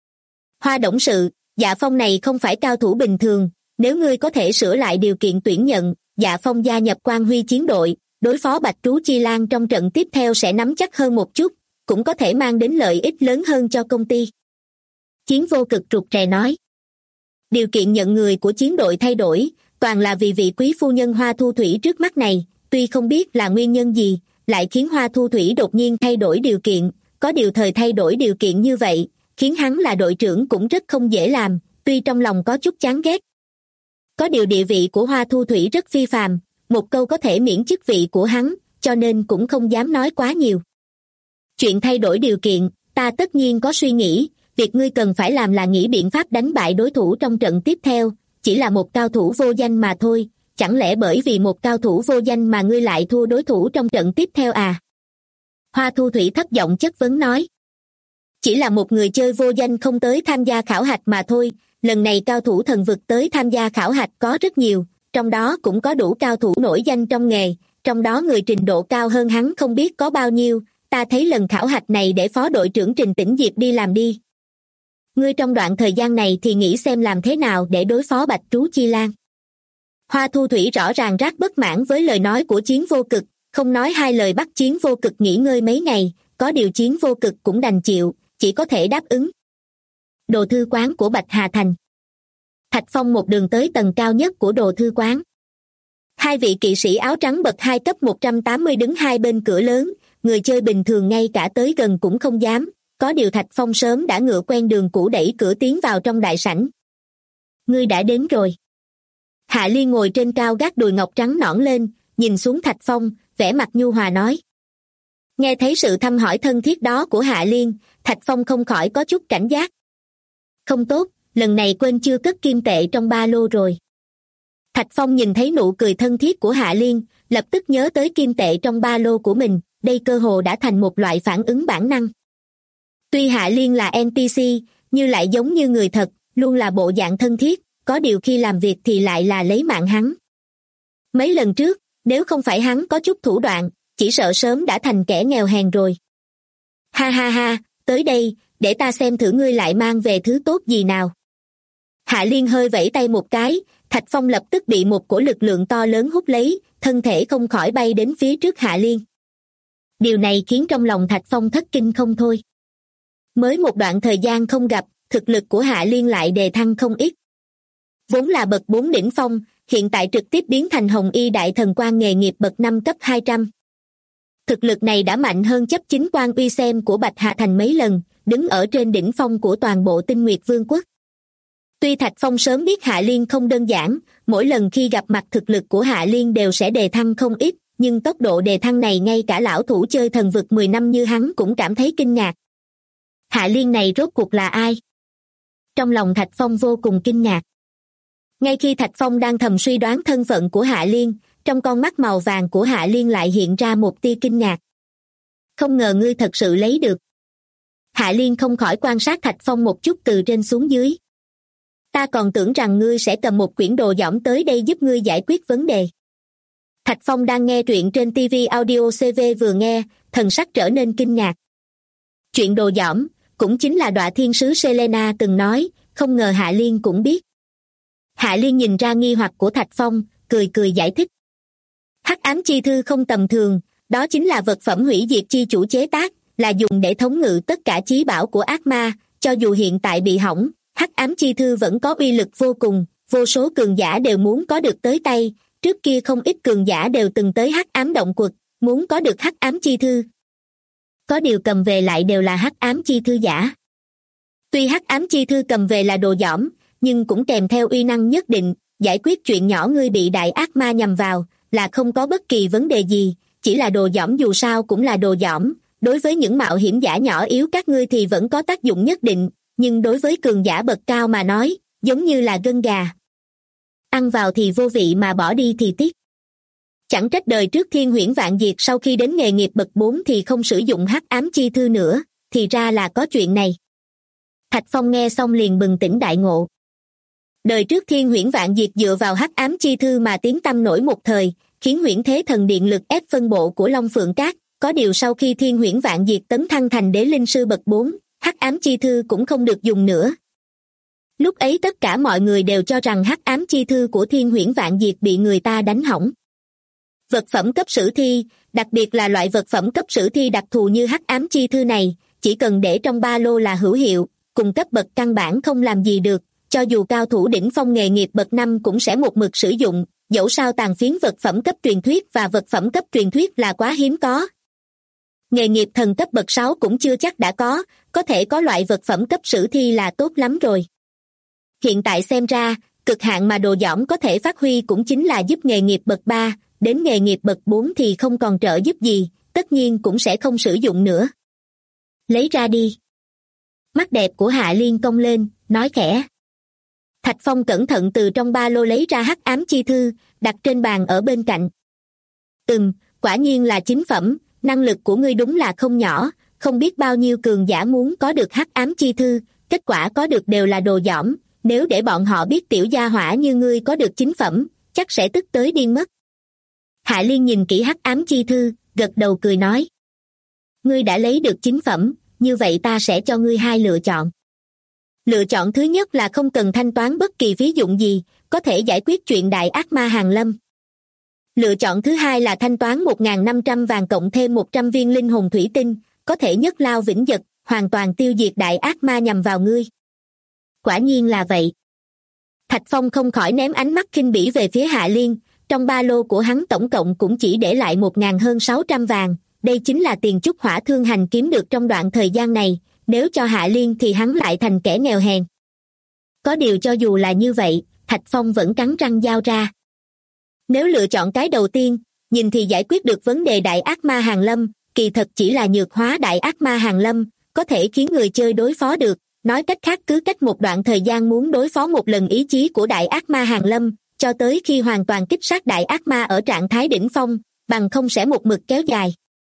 [SPEAKER 2] Hoa董sự, Dạ Phong này không phải cao thủ bình thường, nếu ngươi có thể sửa lại điều kiện tuyển nhận, Dạ Phong gia nhập Quang Huy chiến đội, đối phó Bạch Trú Chi Lan trong trận tiếp theo sẽ nắm chắc hơn một chút, cũng có thể mang đến lợi ích lớn hơn cho công ty. Chiến Vô Cực rụt rè nói. Điều kiện nhận người của chiến đội thay đổi, toàn là vì vị quý phu nhân Hoa Thu Thủy trước mắt này, tuy không biết là nguyên nhân gì, lại khiến Hoa Thu Thủy đột nhiên thay đổi điều kiện, có điều thời thay đổi điều kiện như vậy, khiến hắn là đội trưởng cũng rất không dễ làm, tuy trong lòng có chút chán ghét. Có điều địa vị của Hoa Thu Thủy rất phi phàm, một câu có thể miễn chức vị của hắn, cho nên cũng không dám nói quá nhiều. Chuyện thay đổi điều kiện, ta tất nhiên có suy nghĩ, việc ngươi cần phải làm là nghĩ biện pháp đánh bại đối thủ trong trận tiếp theo, chỉ là một cao thủ vô danh mà thôi, chẳng lẽ bởi vì một cao thủ vô danh mà ngươi lại thua đối thủ trong trận tiếp theo à? Hoa Thu Thủy thấp giọng chất vấn nói. Chỉ là một người chơi vô danh không tới tham gia khảo hạch mà thôi, lần này cao thủ thần vực tới tham gia khảo hạch có rất nhiều, trong đó cũng có đủ cao thủ nổi danh trong nghề, trong đó người trình độ cao hơn hắn không biết có bao nhiêu, ta thấy lần khảo hạch này để phó đội trưởng Trình Tĩnh Diệp đi làm đi. Ngươi trong đoạn thời gian này thì nghĩ xem làm thế nào để đối phó Bạch Trú Chi Lan. Hoa Thu Thủy rõ ràng rất bất mãn với lời nói của Chiến Vô Cực, không nói hai lời bắt Chiến Vô Cực nghỉ ngơi mấy ngày, có điều Chiến Vô Cực cũng đành chịu, chỉ có thể đáp ứng. Đồ thư quán của Bạch Hà Thành. Thạch Phong một đường tới tầng cao nhất của đồ thư quán. Hai vị kỵ sĩ áo trắng bậc 2 cấp 180 đứng hai bên cửa lớn, người chơi bình thường ngay cả tới gần cũng không dám, có điều Thạch Phong sớm đã ngựa quen đường cũ đẩy cửa tiến vào trong đại sảnh. Ngươi đã đến rồi. Hạ Liên ngồi trên cao gác đùi ngọc trắng nõn lên, nhìn xuống Thạch Phong, vẻ mặt nhu hòa nói. Nghe thấy sự thăm hỏi thân thiết đó của Hạ Liên, Thạch Phong không khỏi có chút cảnh giác. Không tốt, lần này quên chưa cất kim tệ trong ba lô rồi. Thạch Phong nhìn thấy nụ cười thân thiết của Hạ Liên, lập tức nhớ tới kim tệ trong ba lô của mình, đây cơ hồ đã thành một loại phản ứng bản năng. Tuy Hạ Liên là NPC, nhưng lại giống như người thật, luôn là bộ dạng thân thiết, có điều khi làm việc thì lại là lấy mạng hắn. Mấy lần trước, nếu không phải hắn có chút thủ đoạn, chỉ sợ sớm đã thành kẻ nghèo hèn rồi. Ha ha ha, tới đây, để ta xem thử ngươi lại mang về thứ tốt gì nào. Hạ Liên hơi vẫy tay một cái, Thạch Phong lập tức bị một cổ lực lượng to lớn hút lấy, thân thể không khỏi bay đến phía trước Hạ Liên. Điều này khiến trong lòng Thạch Phong thất kinh không thôi. Mới một đoạn thời gian không gặp, thực lực của Hạ Liên lại đề thăng không ít. Vốn là bậc 4 đỉnh phong, hiện tại trực tiếp biến thành Hồng Y Đại Thần Quan nghề nghiệp bậc 5 cấp 200. Thực lực này đã mạnh hơn chấp chính quan uy xem của Bạch Hà Thành mấy lần, đứng ở trên đỉnh phong của toàn bộ Tinh Nguyệt Vương quốc. Tuy Thạch Phong sớm biết Hạ Liên không đơn giản, mỗi lần khi gặp mặt thực lực của Hạ Liên đều sẽ đề thăng không ít, nhưng tốc độ đề thăng này ngay cả lão thủ chơi thần vực 10 năm như hắn cũng cảm thấy kinh ngạc. Hạ Liên này rốt cuộc là ai? Trong lòng Thạch Phong vô cùng kinh ngạc. Ngay khi Thạch Phong đang thầm suy đoán thân phận của Hạ Liên, trong con mắt màu vàng của Hạ Liên lại hiện ra một tia kinh ngạc. Không ngờ ngươi thật sự lấy được. Hạ Liên không khỏi quan sát Thạch Phong một chút từ trên xuống dưới. Ta còn tưởng rằng ngươi sẽ cầm một quyển đồ dõm tới đây giúp ngươi giải quyết vấn đề. Thạch Phong đang nghe truyện trên TV Audio CV vừa nghe, thần sắc trở nên kinh ngạc. Chuyện đồ dõm, cũng chính là Đọa Thiên Sứ Selena từng nói, không ngờ Hạ Liên cũng biết. Hạ Liên nhìn ra nghi hoặc của Thạch Phong, cười cười giải thích. Hắc ám chi thư không tầm thường, đó chính là vật phẩm hủy diệt chi chủ chế tác, là dùng để thống ngự tất cả chí bảo của ác ma, cho dù hiện tại bị hỏng, hắc ám chi thư vẫn có uy lực vô cùng, vô số cường giả đều muốn có được tới tay, trước kia không ít cường giả đều từng tới hắc ám động quật, muốn có được hắc ám chi thư. Có điều cầm về lại đều là hắc ám chi thư giả. Tuy hắc ám chi thư cầm về là đồ dỏm, nhưng cũng kèm theo uy năng nhất định, giải quyết chuyện nhỏ ngươi bị đại ác ma nhằm vào là không có bất kỳ vấn đề gì, chỉ là đồ dỏm dù sao cũng là đồ dỏm, đối với những mạo hiểm giả nhỏ yếu các ngươi thì vẫn có tác dụng nhất định, nhưng đối với cường giả bậc cao mà nói, giống như là gân gà. Ăn vào thì vô vị mà bỏ đi thì tiếc. Chẳng trách đời trước Thiên Huyễn Vạn Diệt sau khi đến nghề nghiệp bậc 4 thì không sử dụng hắc ám chi thư nữa, thì ra là có chuyện này. Thạch Phong nghe xong liền bừng tỉnh đại ngộ. Đời trước Thiên Huyễn Vạn Diệt dựa vào hắc ám chi thư mà tiếng tăm nổi một thời, khiến Huyễn Thế Thần Điện lực ép phân bộ của Long Phượng Các, có điều sau khi Thiên Huyễn Vạn Diệt tấn thăng thành đế linh sư bậc 4, hắc ám chi thư cũng không được dùng nữa. Lúc ấy tất cả mọi người đều cho rằng hắc ám chi thư của Thiên Huyễn Vạn Diệt bị người ta đánh hỏng. Vật phẩm cấp sử thi, đặc biệt là loại vật phẩm cấp sử thi đặc thù như hắc ám chi thư này, chỉ cần để trong ba lô là hữu hiệu, cùng cấp bậc căn bản không làm gì được, cho dù cao thủ đỉnh phong nghề nghiệp bậc 5 cũng sẽ một mực sử dụng, dẫu sao tàn phiến vật phẩm cấp truyền thuyết và vật phẩm cấp truyền thuyết là quá hiếm có. Nghề nghiệp thần cấp bậc 6 cũng chưa chắc đã có thể có loại vật phẩm cấp sử thi là tốt lắm rồi. Hiện tại xem ra, cực hạn mà đồ dỏm có thể phát huy cũng chính là giúp nghề nghiệp bậc 3, đến nghề nghiệp bậc 4 thì không còn trợ giúp gì, tất nhiên cũng sẽ không sử dụng nữa. Lấy ra đi. Mắt đẹp của Hạ Liên cong lên, nói khẽ. Thạch Phong cẩn thận từ trong ba lô lấy ra hắc ám chi thư, đặt trên bàn ở bên cạnh. Quả nhiên là chính phẩm, năng lực của ngươi đúng là không nhỏ, không biết bao nhiêu cường giả muốn có được hắc ám chi thư, kết quả có được đều là đồ dỏm, nếu để bọn họ biết tiểu gia hỏa như ngươi có được chính phẩm, chắc sẽ tức tới điên mất. Hạ Liên nhìn kỹ hắc ám chi thư, gật đầu cười nói. Ngươi đã lấy được chính phẩm, như vậy ta sẽ cho ngươi hai lựa chọn. Lựa chọn thứ nhất là không cần thanh toán bất kỳ phí dụng gì, có thể giải quyết chuyện đại ác ma hàng lâm. Lựa chọn thứ hai là thanh toán 1.500 vàng cộng thêm 100 viên linh hồn thủy tinh, có thể nhất lao vĩnh dật, hoàn toàn tiêu diệt đại ác ma nhằm vào ngươi. Quả nhiên là vậy. Thạch Phong không khỏi ném ánh mắt khinh bỉ về phía Hạ Liên, trong ba lô của hắn tổng cộng cũng chỉ để lại 1.600 vàng, đây chính là tiền chúc Hỏa Thương Hành kiếm được trong đoạn thời gian này, nếu cho Hạ Liên thì hắn lại thành kẻ nghèo hèn. Có điều cho dù là như vậy, Thạch Phong vẫn cắn răng giao ra. Nếu lựa chọn cái đầu tiên, nhìn thì giải quyết được vấn đề đại ác ma hàng lâm, kỳ thật chỉ là nhược hóa đại ác ma hàng lâm, có thể khiến người chơi đối phó được, nói cách khác cứ cách một đoạn thời gian muốn đối phó một lần ý chí của đại ác ma hàng lâm, cho tới khi hoàn toàn kích sát đại ác ma ở trạng thái đỉnh phong, bằng không sẽ một mực kéo dài.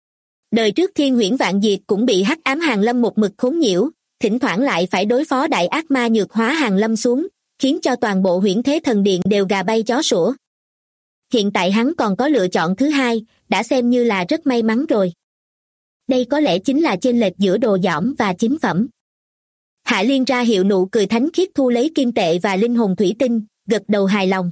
[SPEAKER 2] Đời trước Thiên Huyễn Vạn Diệt cũng bị hắc ám hàng lâm một mực khốn nhiễu, thỉnh thoảng lại phải đối phó đại ác ma nhược hóa hàng lâm xuống, khiến cho toàn bộ Huyễn Thế Thần Điện đều gà bay chó sủa. Hiện tại hắn còn có lựa chọn thứ hai, đã xem như là rất may mắn rồi. Đây có lẽ chính là chênh lệch giữa đồ dỏm và chính phẩm. Hạ Liên ra hiệu nụ cười thánh khiết thu lấy kim tệ và linh hồn thủy tinh, gật đầu hài lòng.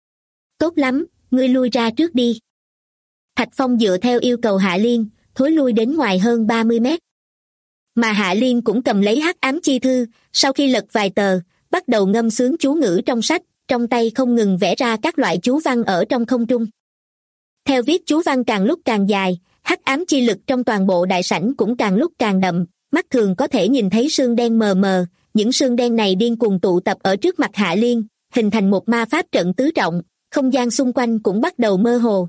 [SPEAKER 2] Tốt lắm, ngươi lui ra trước đi. Thạch Phong dựa theo yêu cầu Hạ Liên, thối lui đến ngoài hơn 30 mét. Mà Hạ Liên cũng cầm lấy hắc ám chi thư, sau khi lật vài tờ, bắt đầu ngâm sướng chú ngữ trong sách, trong tay không ngừng vẽ ra các loại chú văn ở trong không trung. Theo viết chú văn càng lúc càng dài, hắc ám chi lực trong toàn bộ đại sảnh cũng càng lúc càng đậm, mắt thường có thể nhìn thấy sương đen mờ mờ, những sương đen này điên cuồng tụ tập ở trước mặt Hạ Liên, hình thành một ma pháp trận tứ trọng, không gian xung quanh cũng bắt đầu mơ hồ.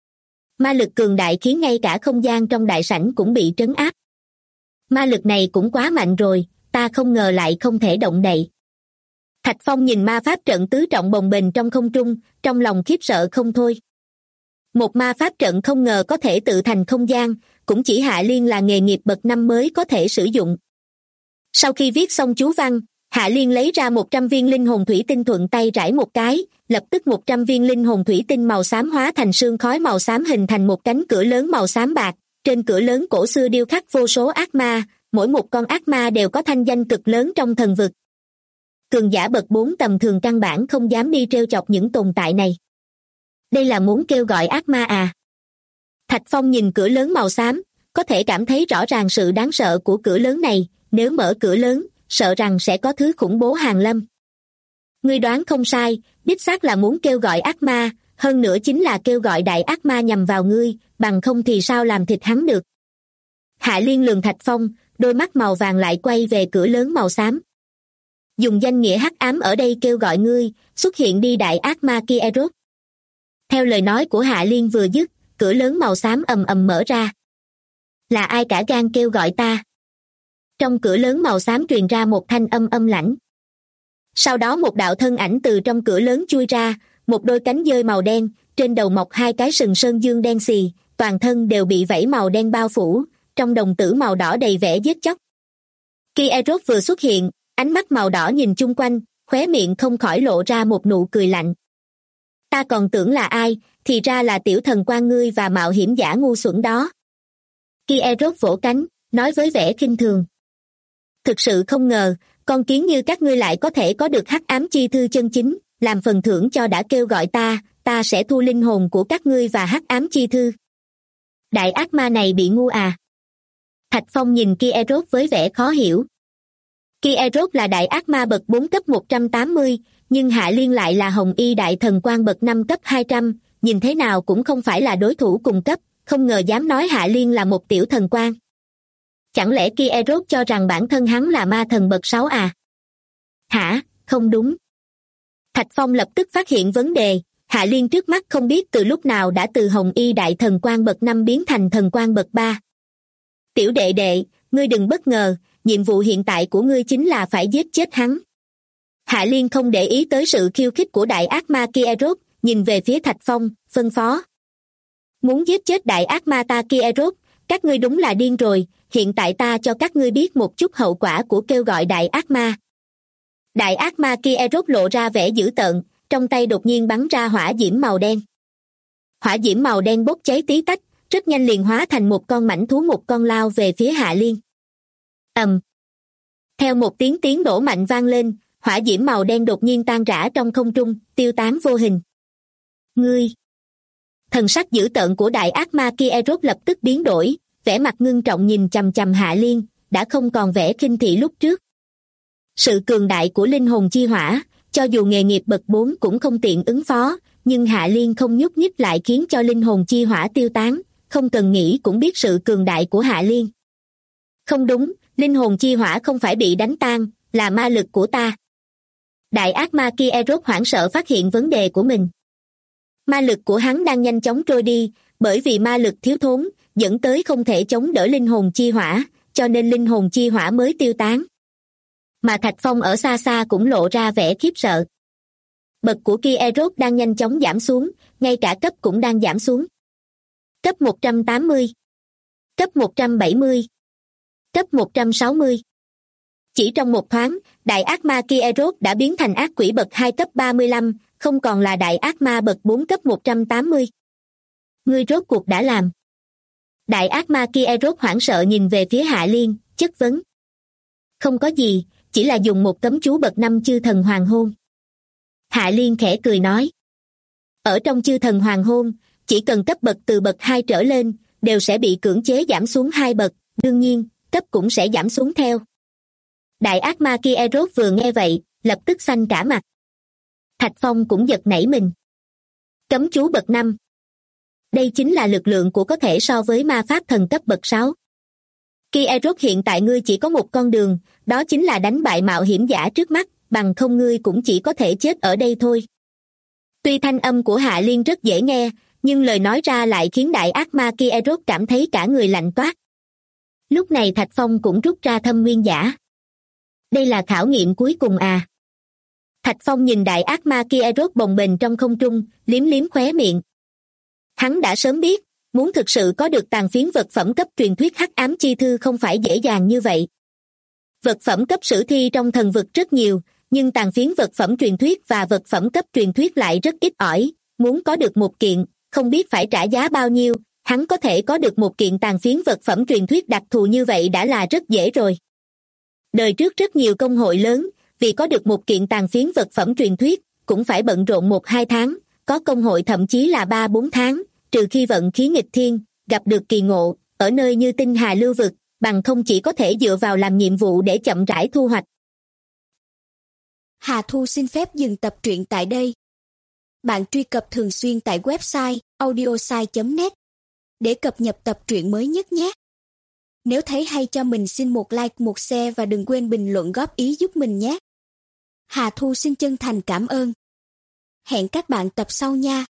[SPEAKER 2] Ma lực cường đại khiến ngay cả không gian trong đại sảnh cũng bị trấn áp. Ma lực này cũng quá mạnh rồi, ta không ngờ lại không thể động đậy. Thạch Phong nhìn ma pháp trận tứ trọng bồng bềnh trong không trung, trong lòng khiếp sợ không thôi. Một ma pháp trận không ngờ có thể tự thành không gian, cũng chỉ Hạ Liên là nghề nghiệp bậc 5 mới có thể sử dụng. Sau khi viết xong chú văn, Hạ Liên lấy ra 100 viên linh hồn thủy tinh thuận tay rải một cái, lập tức 100 viên linh hồn thủy tinh màu xám hóa thành sương khói màu xám hình thành một cánh cửa lớn màu xám bạc, trên cửa lớn cổ xưa điêu khắc vô số ác ma, mỗi một con ác ma đều có thanh danh cực lớn trong thần vực. Cường giả bậc 4 tầm thường căn bản không dám đi trêu chọc những tồn tại này. Đây là muốn kêu gọi ác ma à? Thạch Phong nhìn cửa lớn màu xám, có thể cảm thấy rõ ràng sự đáng sợ của cửa lớn này, nếu mở cửa lớn, sợ rằng sẽ có thứ khủng bố hàng lâm. Ngươi đoán không sai, đích xác là muốn kêu gọi ác ma, hơn nữa chính là kêu gọi đại ác ma nhằm vào ngươi, bằng không thì sao làm thịt hắn được. Hạ Liên lườm Thạch Phong, đôi mắt màu vàng lại quay về cửa lớn màu xám. Dùng danh nghĩa hắc ám ở đây kêu gọi ngươi, xuất hiện đi đại ác ma Kieros. Theo lời nói của Hạ Liên vừa dứt, cửa lớn màu xám ầm ầm mở ra. Là ai cả gan kêu gọi ta? Trong cửa lớn màu xám truyền ra một thanh âm âm lãnh. Sau đó một đạo thân ảnh từ trong cửa lớn chui ra, một đôi cánh dơi màu đen, trên đầu mọc hai cái sừng sơn dương đen xì, toàn thân đều bị vảy màu đen bao phủ, trong đồng tử màu đỏ đầy vẻ giết chóc. Kieros vừa xuất hiện, ánh mắt màu đỏ nhìn chung quanh, khóe miệng không khỏi lộ ra một nụ cười lạnh. Ta còn tưởng là ai, thì ra là tiểu thần quan ngươi và mạo hiểm giả ngu xuẩn đó. Kieros vỗ cánh, nói với vẻ khinh thường. Thực sự không ngờ, con kiến như các ngươi lại có thể có được hắc ám chi thư chân chính, làm phần thưởng cho đã kêu gọi ta sẽ thu linh hồn của các ngươi và hắc ám chi thư. Đại ác ma này bị ngu à? Thạch Phong nhìn Kieros với vẻ khó hiểu. Kieros là đại ác ma bậc 4 cấp 180, nhưng Hạ Liên lại là hồng y đại thần quan bậc 5 cấp 200, nhìn thế nào cũng không phải là đối thủ cùng cấp, không ngờ dám nói Hạ Liên là một tiểu thần quan. Chẳng lẽ Kieros cho rằng bản thân hắn là ma thần bậc 6 à? Hả, không đúng. Thạch Phong lập tức phát hiện vấn đề, Hạ Liên trước mắt không biết từ lúc nào đã từ hồng y đại thần quan bậc 5 biến thành thần quan bậc 3. Tiểu đệ đệ, ngươi đừng bất ngờ, nhiệm vụ hiện tại của ngươi chính là phải giết chết hắn. Hạ Liên không để ý tới sự khiêu khích của đại ác ma Kieros, nhìn về phía Thạch Phong, phân phó. Muốn giết chết đại ác ma ta Kieros, các ngươi đúng là điên rồi, hiện tại ta cho các ngươi biết một chút hậu quả của kêu gọi đại ác ma. Đại ác ma Kieros lộ ra vẻ dữ tợn, trong tay đột nhiên bắn ra hỏa diễm màu đen. Hỏa diễm màu đen bốc cháy tí tách, rất nhanh liền hóa thành một con mãnh thú một con lao về phía Hạ Liên. Theo một tiếng nổ mạnh vang lên, hỏa diễm màu đen đột nhiên tan rã trong không trung, tiêu tán vô hình. Ngươi! Thần sắc dữ tợn của đại ác ma Kieros lập tức biến đổi, vẻ mặt ngưng trọng nhìn chằm chằm Hạ Liên, đã không còn vẻ khinh thị lúc trước. Sự cường đại của linh hồn chi hỏa, cho dù nghề nghiệp bậc 4 cũng không tiện ứng phó, nhưng Hạ Liên không nhúc nhích lại khiến cho linh hồn chi hỏa tiêu tán, không cần nghĩ cũng biết sự cường đại của Hạ Liên. Không đúng, linh hồn chi hỏa không phải bị đánh tan, là ma lực của ta. Đại ác ma Kieros hoảng sợ phát hiện vấn đề của mình. Ma lực của hắn đang nhanh chóng trôi đi, bởi vì ma lực thiếu thốn, dẫn tới không thể chống đỡ linh hồn chi hỏa, cho nên linh hồn chi hỏa mới tiêu tán. Mà Thạch Phong ở xa xa cũng lộ ra vẻ khiếp sợ. Bậc của Kieros đang nhanh chóng giảm xuống, ngay cả cấp cũng đang giảm xuống. Cấp 180, cấp 170, cấp 160. Chỉ trong một thoáng, đại ác ma Kieros đã biến thành ác quỷ bậc 2 cấp 35, không còn là đại ác ma bậc 4 cấp 180. Ngươi rốt cuộc đã làm. Đại ác ma Kieros hoảng sợ nhìn về phía Hạ Liên, chất vấn. Không có gì, chỉ là dùng một cấm chú bậc 5 chư thần hoàng hôn. Hạ Liên khẽ cười nói. Ở trong chư thần hoàng hôn, chỉ cần cấp bậc từ bậc 2 trở lên, đều sẽ bị cưỡng chế giảm xuống 2 bậc, đương nhiên, cấp cũng sẽ giảm xuống theo. Đại ác ma Kieros vừa nghe vậy, lập tức xanh cả mặt. Thạch Phong cũng giật nảy mình. Cấm chú bậc 5. Đây chính là lực lượng của có thể so với ma pháp thần cấp bậc 6. Kieros, hiện tại ngươi chỉ có một con đường, đó chính là đánh bại mạo hiểm giả trước mắt, bằng không ngươi cũng chỉ có thể chết ở đây thôi. Tuy thanh âm của Hạ Liên rất dễ nghe, nhưng lời nói ra lại khiến đại ác ma Kieros cảm thấy cả người lạnh toát. Lúc này Thạch Phong cũng rút ra thâm nguyên giả. Đây là khảo nghiệm cuối cùng à? Thạch Phong nhìn đại ác ma Kieros bồng bềnh trong không trung, liếm liếm khóe miệng. Hắn đã sớm biết, muốn thực sự có được tàn phiến vật phẩm cấp truyền thuyết hắc ám chi thư không phải dễ dàng như vậy. Vật phẩm cấp sử thi trong thần vực rất nhiều, nhưng tàn phiến vật phẩm truyền thuyết và vật phẩm cấp truyền thuyết lại rất ít ỏi. Muốn có được một kiện, không biết phải trả giá bao nhiêu, hắn có thể có được một kiện tàn phiến vật phẩm truyền thuyết đặc thù như vậy đã là rất dễ rồi. Đời trước rất nhiều công hội lớn, vì có được một kiện tàn phiến vật phẩm truyền thuyết, cũng phải bận rộn 1-2 tháng, có công hội thậm chí là 3-4 tháng, trừ khi vận khí nghịch thiên, gặp được kỳ ngộ, ở nơi như tinh hà lưu vực, bằng không chỉ có thể dựa vào làm nhiệm vụ để chậm rãi thu hoạch.
[SPEAKER 3] Hà Thu xin phép dừng tập truyện tại đây. Bạn truy cập thường xuyên tại website audiosai.net để cập nhật tập truyện mới nhất nhé. Nếu thấy hay cho mình xin một like, một share và đừng quên bình luận góp ý giúp mình nhé. Hà Thu xin chân thành cảm ơn. Hẹn các bạn tập sau nha.